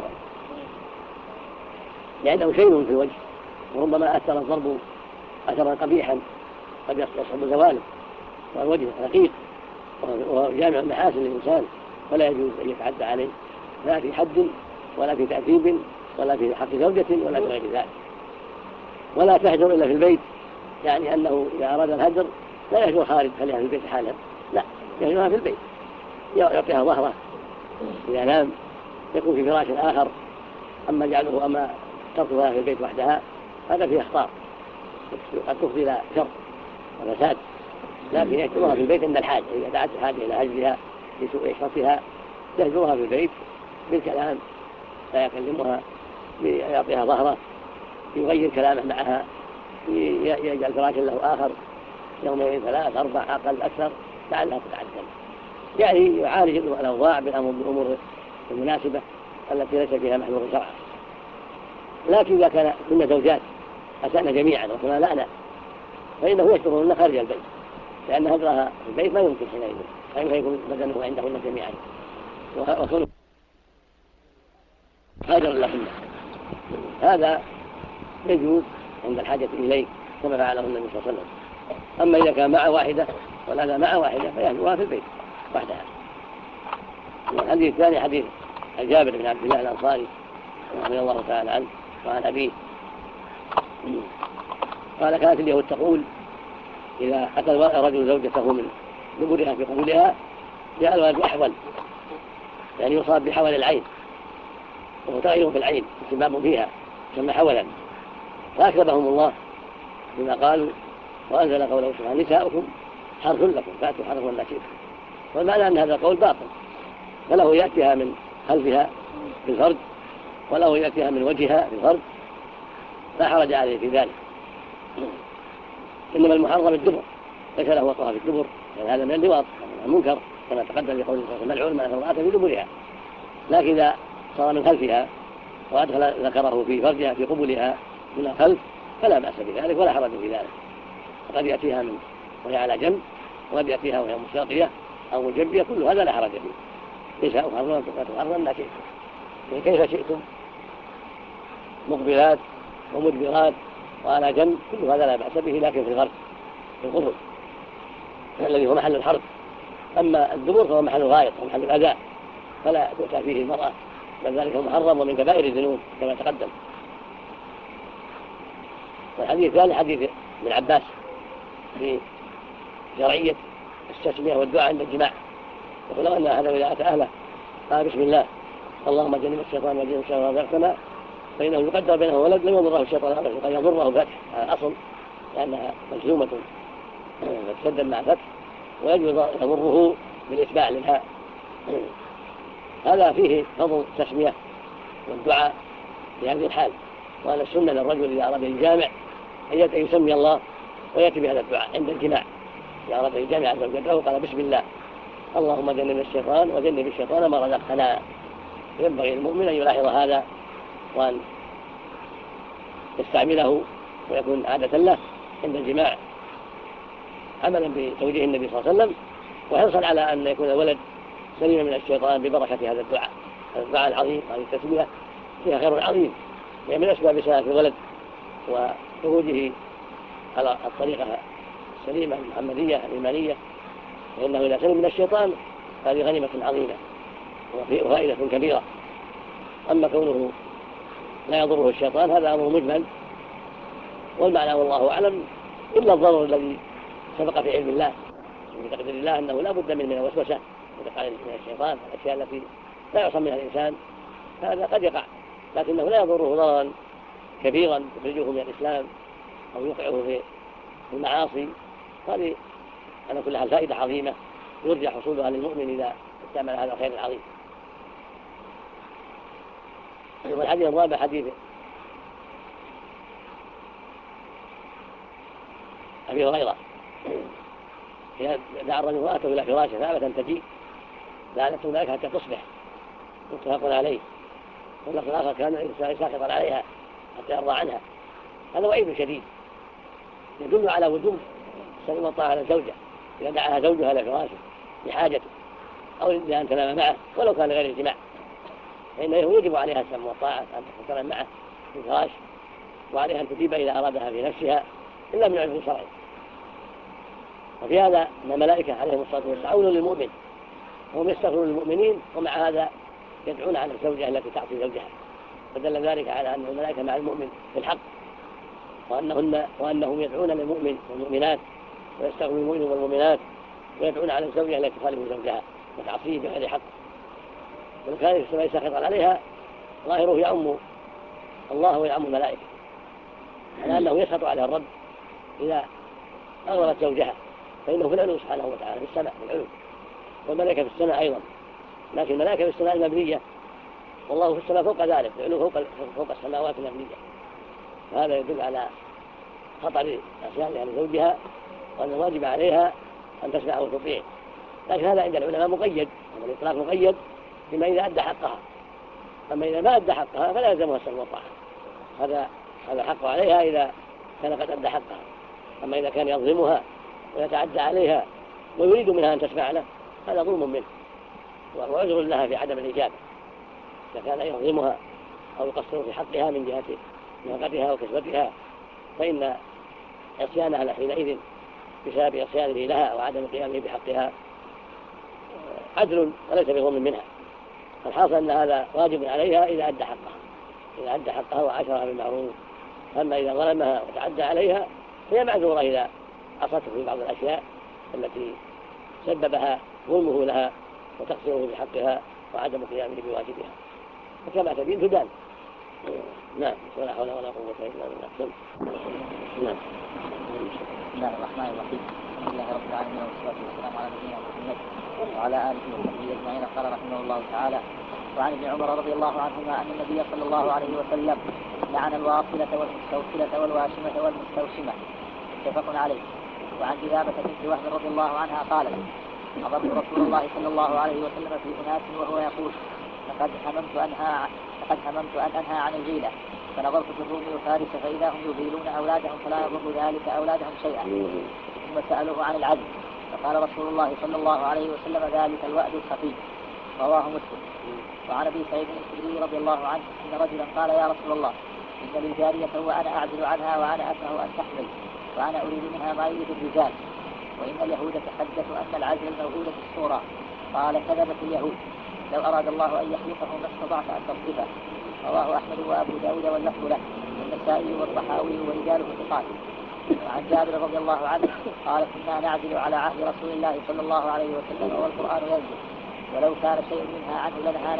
لأنه شيء في الوجه، وربما أثر الضرب أثرا قبيحا قد يصعب زواله، والوجه رقيق وهو جامع المحاسن للإنسان، فلا يجوز أن يتعدى عليه لا في حد ولا في تأديب ولا في حق زوجة ولا في غير ذلك. ولا تهجر إلا في البيت، يعني أنه إذا أراد الهجر لا يهجر خارج خليها في البيت حالها، لا يهجرها في البيت، يعطيها ظهره إذا نام يكون في فراش آخر. أما جعله أما تركها في البيت وحدها هذا فيه أخطار، قد تفضي إلى شر وفساد، لكن يهجرها في البيت عند الحاجة، إذا دعت الحاجة إلى هجرها لسوء عشرتها يهجرها في البيت بالكلام، لا يكلمها، يعطيها ظهره، يغير كلامه معها، يجعل فراشا له آخر يومين 3 4 أقل أكثر لعلها تتعدل، يعني يعالج الأوضاع بالأمور المناسبة التي ليس فيها محذور شرعا. لكن إذا كان كنا زوجات أسأنا جميعا وتمالأنا فإنه يشتغلن خارج البيت، لأن هجرها في البيت ما يمكن حينئذ، فإنه يكون بدنه عندهن جميعا وكونه هاجر لهن، هذا يجوز عند الحاجة إليه كما فعله النبي صلى الله عليه وسلم. أما إذا كان مع واحدة ولا مع واحدة فيهجرها في البيت وحدها. الحديث الثاني حديث جابر بن عبد الله الأنصاري رضي الله تعالى عنه وعن أبيه قال: كانت اليهود تقول إذا أتى الرجل زوجته من دبرها في قبولها جاء الولد أحول، يعني يصاب بحول العين وهو تغير في العين انتباب فيها كما حولا، فأكذبهم الله بما قالوا وأنزل قوله سبحانه: نساؤكم حرث لكم فأتوا حرثكم أن شئتم. والمعنى أن هذا القول باطل، فله يأتيها من خلفها في الفرج وله يأتيها من وجهها في الفرج، لا حرج عليه في ذلك. إنما المحرم الدبر، ليس له وقوها في الدبر، لأن هذا من اللواط المنكر كما تقدم بقول ملعون من المرأة في دبرها. لكن إذا صار من خلفها وأدخل ذكره في فرجها في قبلها من الخلف فلا بأس بذلك ولا حرج في ذلك. وقد يأتيها من وهي على جنب، وقد يأتيها وهي مستغطية أو مجبية، كل هذا لا حرج فيه. نساء حرم لا شئتم، كيف شئتم، مقبلات ومدبرات وعلى جنب، كل هذا لا بأس به، لكن في الغرب في القبل الذي هو محل الحرب. أما الدبر فهو محل الغائط ومحل الأذى فلا تؤتى فيه المرأة، بل ذلك محرم ومن كبائر الذنوب كما تقدم. والحديث الثاني حديث ابن عباس في شرعية التسمية والدعاء عند الجماع، يقول: لو أن أحد إذا أتى أهله قال: بسم الله اللهم جنب الشيطان وجنب الشيطان وذرتنا، فإنه يقدر بينه ولد لم يضره الشيطان أبدا، قد يضره فتح على الأصل لأنها مجزومة تتسدد مع فتح، ويجوز يضره بالإتباع للهاء. هذا فيه فضل التسمية والدعاء في هذه الحال، وأن السنة للرجل إذا أراد الجامع أن يسمي الله ويأتي بهذا الدعاء عند الجماع. إذا أراد الجامع زوجته قال: بسم الله اللهم جنب الشيطان وجنب الشيطان ما رزقتنا. ينبغي المؤمن أن يلاحظ هذا وأن يستعمله ويكون عادة له عند الجماع، عملا بتوجيه النبي صلى الله عليه وسلم، وحرصا على أن يكون الولد سليما من الشيطان ببركة هذا الدعاء. الدعاء العظيم، هذه التسمية فيها خير عظيم، هي من أسباب سلامة الولد وخروجه على الطريقة السليمة المحمدية الإيمانية، فإنه إذا سلم من الشيطان هذه غنيمة عظيمة وفائدة كبيرة. أما كونه لا يضره الشيطان هذا أمر مجمل، والمعنى والله أعلم إلا الضرر الذي سبق في علم الله في تقدير الله أنه لا بد من الوسوسة وتقع من الشيطان، الأشياء التي لا يعصم منها الإنسان هذا قد يقع، لكنه لا يضره ضررا كبيرا يخرجه من الإسلام أو يوقعه في المعاصي. هذه على كل حال فائدة عظيمة يرجى حصولها للمؤمن إذا استعمل هذا الخير العظيم. والحديث الرابع حديث أبي هريرة دعا الرجل امرأته إلى فراشه فأبت أن تجيء، لعنته ذلك حتى تصبح، متفق عليه. واللفظ الآخر كان ساخطا عليها حتى يرضى عنها. هذا وعيد شديد يدل على وجوب السمع والطاعة على الزوجة إذا دعاها زوجها إلى فراشه لحاجته أو لأن تنام معه ولو كان غير الجماع، فإنه يجب عليها السمع والطاعة أن تنام معه في الفراش، وعليها أن تجيب إذا أرادها في نفسها إلا من عذر شرعي. وفي هذا أن الملائكة عليهم الصلاة والسلام عون للمؤمن، وهم يستغفرون للمؤمنين ومع هذا يدعون على الزوجة التي تعصي زوجها، فدل ذلك على أن الملائكة مع المؤمن في الحق، وأنهم يدعون للمؤمن والمؤمنات ويستغفرون للمؤمن والمؤمنات ويدعون على الزوجة التي تخالف زوجها وتعصيه بغير حق. ولو كان في السماء ساخطا عليها ظاهره يعم الله ويعم الملائكة، على أنه يسخط عليها الرب إذا أغرت زوجها، فإنه في العلو سبحانه وتعالى في السماء في العلو، والملائكة في السماء أيضا، لكن الملائكة في السماء المبنية والله في السماء فوق ذلك، في العلو فوق السماوات المبنية. فهذا يدل على خطر عصيانها لزوجها وأن الواجب عليها أن تسمع وتطيع. لكن هذا عند العلماء مقيد، والإطلاق مقيد بما إذا أدى حقها، أما إذا ما أدى حقها فلا يلزمها السمع والطاعة. هذا حق عليها إذا كان قد أدى حقها. أما إذا كان يظلمها ويتعدى عليها ويريد منها أن تسمع له هذا ظلم منه وعذر لها في عدم الإجابة. إذا كان يظلمها أو يقصر في حقها من جهة نفقتها وكسبتها فإن عصيانها حينئذ بسبب عصيانه لها وعدم قيامه بحقها عدل وليس بظلم منها. فالحاصل أن هذا واجب عليها إذا أدى حقها وعاشرها بالمعروف. أما إذا ظلمها وتعدى عليها هي معذورة إذا عصته في بعض الأشياء التي سببها ظلمه لها وتقصيره بحقها وعدم قيامه بواجبها، فكما تدين تدان. نعم، ولا حول ولا قوة إلا بالله. نعم. بسم الله الرحمن الرحيم. الحمد لله رب العالمين والصلاة والسلام على نبينا محمد وعلى آله وصحبه أجمعين. قال رحمه الله تعالى: وعن ابن عمر رضي الله عنهما أن النبي صلى الله عليه وسلم لعن الواصلة والمستوصلة والواشمة والمستوشمة، متفق عليه. وعن جذابة بنت وهب رضي الله عنها قالت: حضرت رسول الله صلى الله عليه وسلم في أناس وهو يقول: لقد هممت أن أنهى عن الغيلة، فنظرت في الروم وفارس فإذا هم يغيلون أولادهم فلا يضر ذلك أولادهم شيئا. ثم سألوه عن العدل فقال رسول الله صلى الله عليه وسلم: ذلك الوأد الخفي. رواه مسلم. وعن أبي سعيد الخدري رضي الله عنه أن رجلا قال: يا رسول الله، إن لي جارية وأنا أعزل عنها وأنا أكره أن تحمل، وأنا أريد منها ما يريد الرجال، وإن اليهود تحدثوا أن العزل الموجود في الصورة. قال: كذبت اليهود، لو أراد الله أن يخلقه ما استطعت أن تصرفه. رواه أحمد وأبو داود واللفظ له، والنسائي والطحاوي ورجاله ثقات. وعن جابر رضي الله عنه قال: كنا نعزل على عهد رسول الله صلى الله عليه وسلم والقرآن ينزل، ولو كان شيء منها عنه لنهانا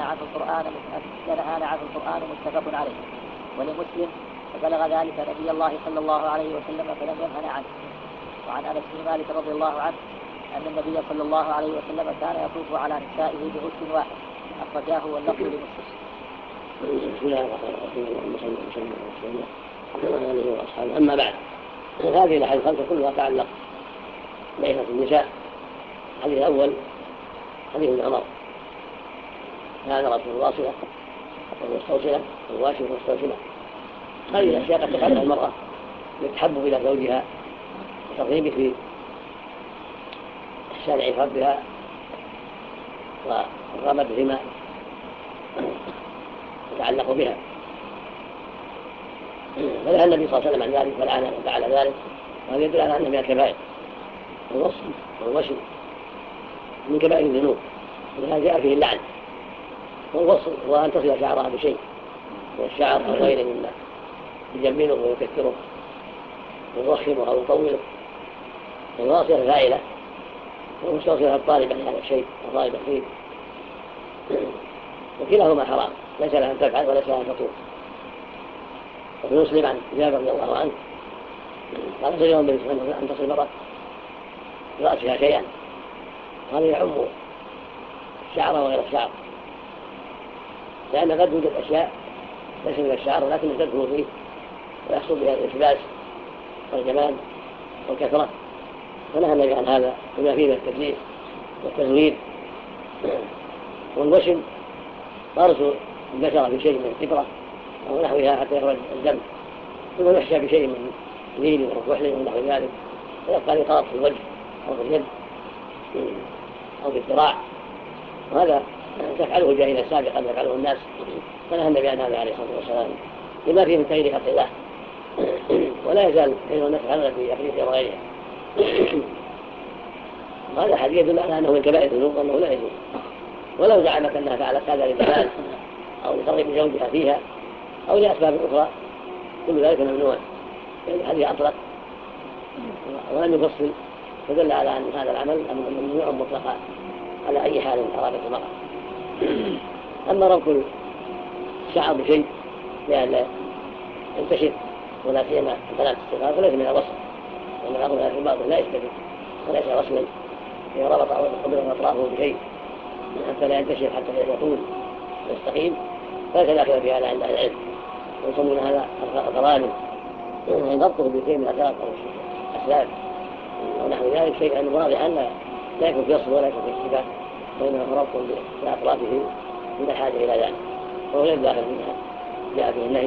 عنه القرآن متفق عليه. ولمسلم: فبلغ ذلك نبي الله صلى الله عليه وسلم فلم ينهنا عنه. وعن أنس بن مالك رضي الله عنه أن النبي صلى الله عليه وسلم كان يطوف على نسائه بغسل واحد، أخرجاه واللفظ لمسلم. بسم الله الرحمن الرحيم. وعلى وأصحابه. أما بعد، هذه الأحاديث الخمسة كلها تعلق بعفة النساء. الحديث الأول حديث ابن عمر: كان رسول الواصلة والمستوصلة والواشمة والمستوشمة. هذه الأشياء قد تفعلها المرأة للتحبب إلى زوجها وترغيبه في إحسان عفة بها والرغبة فيما يتعلق بها، فنهى النبي صلى الله عليه وسلم عن ذلك فلعن من فعل ذلك. وهذا يدل على أن من الكبائر الوصل والوشم من كبائر الذنوب، ولهذا جاء فيه اللعن. والوصل هو أن تصل شعرها بشيء من الشعر أو غيره مما يجمله ويكثره ويضخمه أو يطوله. والواصلة فاعلة، والمستوصلة الطالبة لهذا الشيء الطالبة فيه، وكلاهما حرام، ليس لها أن تفعل وليس لها أن تطوف. وفي مسلم عن جابر رضي الله عنه قال: سجل النبي صلى الله عليه وسلم أن تصل المرأة برأسها شيئا، هذا يعم الشعر وغير الشعر، لأن قد يوجد أشياء ليس من الشعر ولكن تدخل فيه ويحصل بها الالتباس والجمال والكثرة، فنهى النبي عن هذا بما فيه من التكليف والتزوير. والوشم طارس البشرة في شيء من الفطرة أو نحوها حتى يخرج الدم، ثم يحشى بشيء من ليل أو كحل أو نحو ذلك، ويبقى نقاط في الوجه أو في اليد أو في الذراع، وهذا تفعله الجاهلية سابقا يفعله الناس، فنهى النبي عن هذا عليه الصلاة والسلام لما فيه من تغيير خلق الله. ولا يزال غير الناس يفعلون في أفريقيا وغيرها. وهذا حديث يدل على أنه من كبائر الذنوب وأنه لا يجوز. ولو زعمت أنها فعلت هذا للجمال أو لترغيب زوجها فيها أو لأسباب أخرى كل ذلك ممنوع، لأن الحديث أطلق ولم يفصل، فدل على أن هذا العمل ممنوع مطلقا على أي حال أرادت المرأة. أما ربط الشعر بشيء لأن ينتشر ولا سيما البنات الصغار فليس من الوصف، وأن بعضها في بعض لا يستدل وليس وصلا إذا ربط أضرب أطرافه بشيء حتى لا ينتشر حتى يطول ويستقيم فليس داخلا في هذا عند أهل العلم ويسمون هذا الغرائب ضبطه بشيء من الأثار أو الأسباب ونحو ذلك شيئا واضحا لا يكون في أصل ولا يكون في اشتباه وإنما ربط بأطرافه من الحاجة إلى ذلك وهو غير داخل منها جاء به النهي.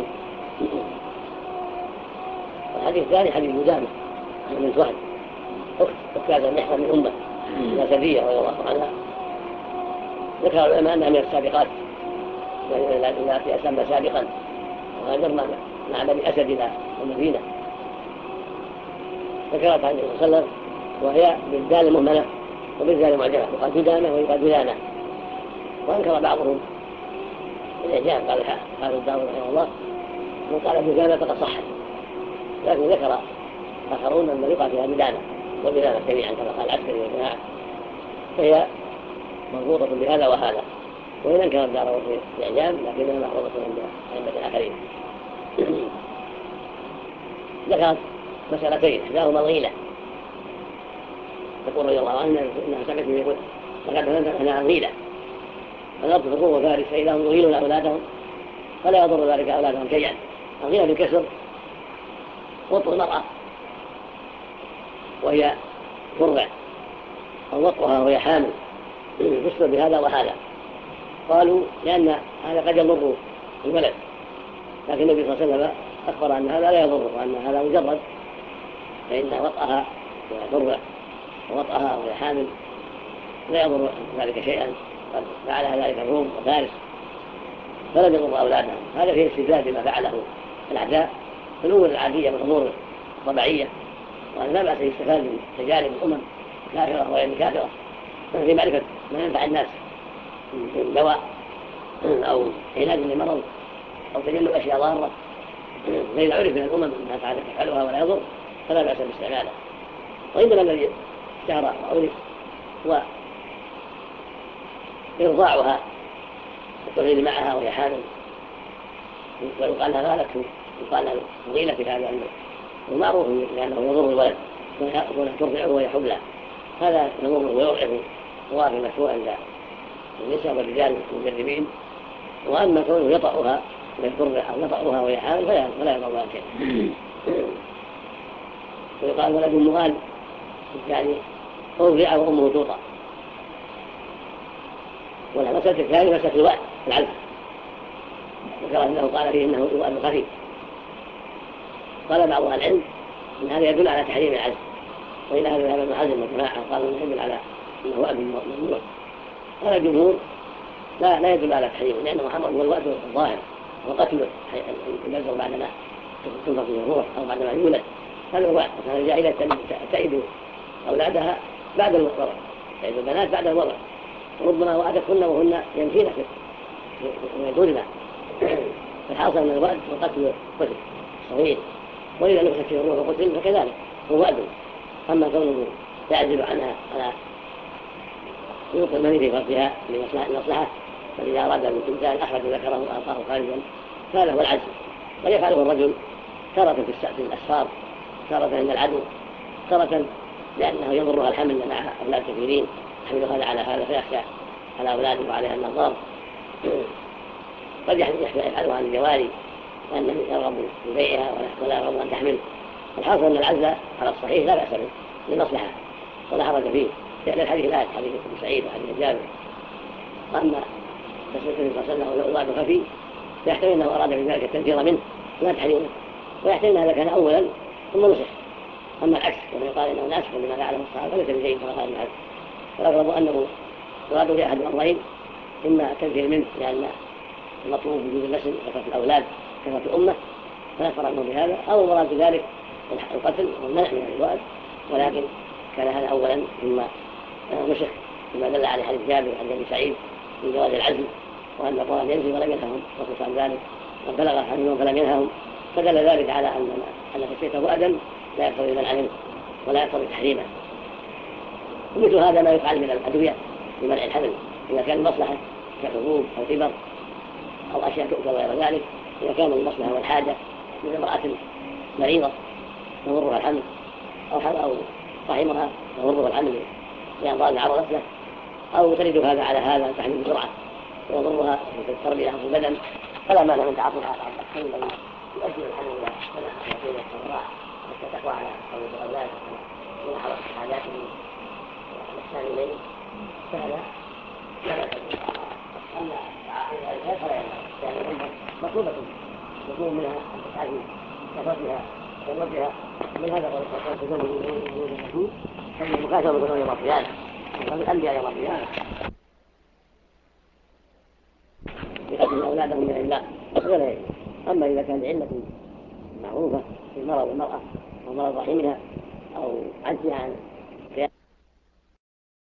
الحديث الثاني حديث مدامة من وهب أخت هذا المحرم من أمه الأسدية رضي الله عنها. ذكر العلماء أنها من السابقات التي أسلمنا سابقا وهاجرنا مع بني أسد إلى المدينة. ذكرت عن النبي صلى الله عليه وسلم وهي بالدال المهملة وبالدال المعجمة يقال ددانة ويقال ددانة. وأنكر بعضهم الإعجام قال الدار رحمه الله من قال ددانة فقد صحت لكن ذكر آخرون أن يقع فيها ددانة وددانة جميعا كما قال العسكري والجماعة فهي مربوطة بهذا وهذا وإن أنكر الدار في الإعجام لكنها محفوظة عند أئمة الآخرين. ذكرت مسألتين إحداهما الغيلة تقول رضي الله عنها إنها سمعت من يقول لقد فهمت أنها الغيلة فنرد حقوق وفارس فإذا هم يغيلون أولادهم فلا يضر ذلك أولادهم شيئا. الغيلة بالكسر وطء المرأة وهي ترضع أو وطئها وهي حامل تشبه بهذا وهذا. قالوا لأن هذا قد يضر الولد لكن النبي صلى الله عليه وسلم أخبر أن هذا لا يضر وأن هذا مجرد فإن وطئها وهي ترضع ووطئها وهي حامل لا يضر ذلك شيئا قد فعلها ذلك الروم وفارس فلم يضر أولادهم. هذا فيه استدلال بما فعله الأعداء في الأمور العادية والأمور الطبيعية وأن لا بأس يستفاد من تجارب الأمم كافرة وغير كافرة في معرفة ما ينفع الناس من دواء أو علاج لمرض أو تجنب أشياء ضارة فإذا عرف من الأمم أنها تفعلها ولا يضر فلا بأس باستعماله. وإنما الذي اشتهر وعرف هو إرضاعها والتغيير معها وهي حامل ويقال لها غالته يقال لها غيلة في هذا المعروف لأنه يضر الولد ويأخذ ترضعه وهي حبلى هذا يضره ويرعب وواقع مشروع عند النساء والرجال المجربين. وأما كونه يطأها وهي ترضع أو يطأها وهي حامل فلا يضر شيء. ويقال ولد مغال يعني أرضع وأمه توطأ. والمسألة الثانية مسألة الوأد العلم ذكر أنه قال فيه إنه وأد خفيف. قال بعض أهل العلم إن هذا يدل على تحريم العزم وإلى هذا ذهب ابن حزم والجماعة قالوا إنه يدل على أنه وأد ممنوع. قال الجمهور لا يدل على تحريمه لأنه محرم هو الوأد الظاهر وقتله يبلغ بعدما تنفخ فيه الروح أو بعدما يولد هذا هو وكان الجاهلية تئد أولادها بعد الوضع تئد البنات بعد الوضع وربما وأدتهن وهن يمشين ويدورن فالحاصل من الوأد وقتل الطفل صغير وإذا نفخت فيه الروح وقتل فكذلك هو وأد. أما كونه يعجل عنها على يلقي المني في فرجها لمصلحة فإذا أراد الإنسان أخرج ذكره وألقاه خارجا هذا هو العزم. ويفعله الرجل تارة في الأسفار تارة عند العدو تارة لأنه يضرها الحمل مع أولاد كثيرين يحمل هذا على هذا فيخشى على أولاده وعليها النظار. قد يفعلها عن الجواري لأنه يرغب في بيعها ولا يرغب أن تحمل. الحاصل أن العزل على الصحيح لا بأس به لمصلحة ولا حرج فيه لأن الحديث الآية حديث ابن سعيد وحديث جابر. وأما تسمية النبي صلى الله عليه وسلم الوأد خفي فيحتمل أنه أراد بذلك التنفير منه لا تحريمه ويحتمل هذا كان أولا ثم نسخ. أما العكس ومن يقال إنه ناسخ لما فعله الصحابة فليس بشيء كما قال ابن حزم. والأغرب أنه يراد به أحد الأمرين إما التنفير منه لأن المطلوب وجود النسل كثرة الأولاد كثرة الأمة فيفرق عنه بهذا أو المراد بذلك القتل والمنع من الوأد ولكن كان هذا أولا ثم نسخ كما دل عليه حديث جابر عن ابن سعيد من جواز العزل وأن القرآن ينزل ولم ينههم وصف عن ذلك وبلغ حديثهم فلم ينههم فدل ذلك على أن تسميته وأدا لا يقتضي المنع منه ولا يقتضي تحريمه. ومثل هذا ما يفعل من الأدوية لمنع الحمل إذا كان المصلحة كحبوب أو إبر أو أشياء تؤكل وغير ذلك إذا كان المصلحة والحاجة من امرأة مريضة يضرها الحمل أو رحمها يضره العمل بأمراض عرض نفسه، أو تلد هذا على هذا تحمل بسرعة ويضرها في التربية في البدن، فلا مانع من تعاطيها بعض الأحكام الذي يؤدي الحمل إلى سنة الصغراء حتى تقوى على قوة الأولاد إلى حركة حاجاتهم والإحسان إليه، فهذا لا بأس به. أما تعاطيها فلا ينبغي، لأن الأمة مطلوبة يكون منها أن تسعى في كثرتها ووجهها. من هذا قول تزوجوا من الرسول فإن المكاتبة يكون يوم القيامة ومن الأنبياء يوم القيامة بقتل أولادهم من الله ولا يجوز. أما إذا كان علة معروفة في مرض المرأة أو مرض رحمها أو عجزها عن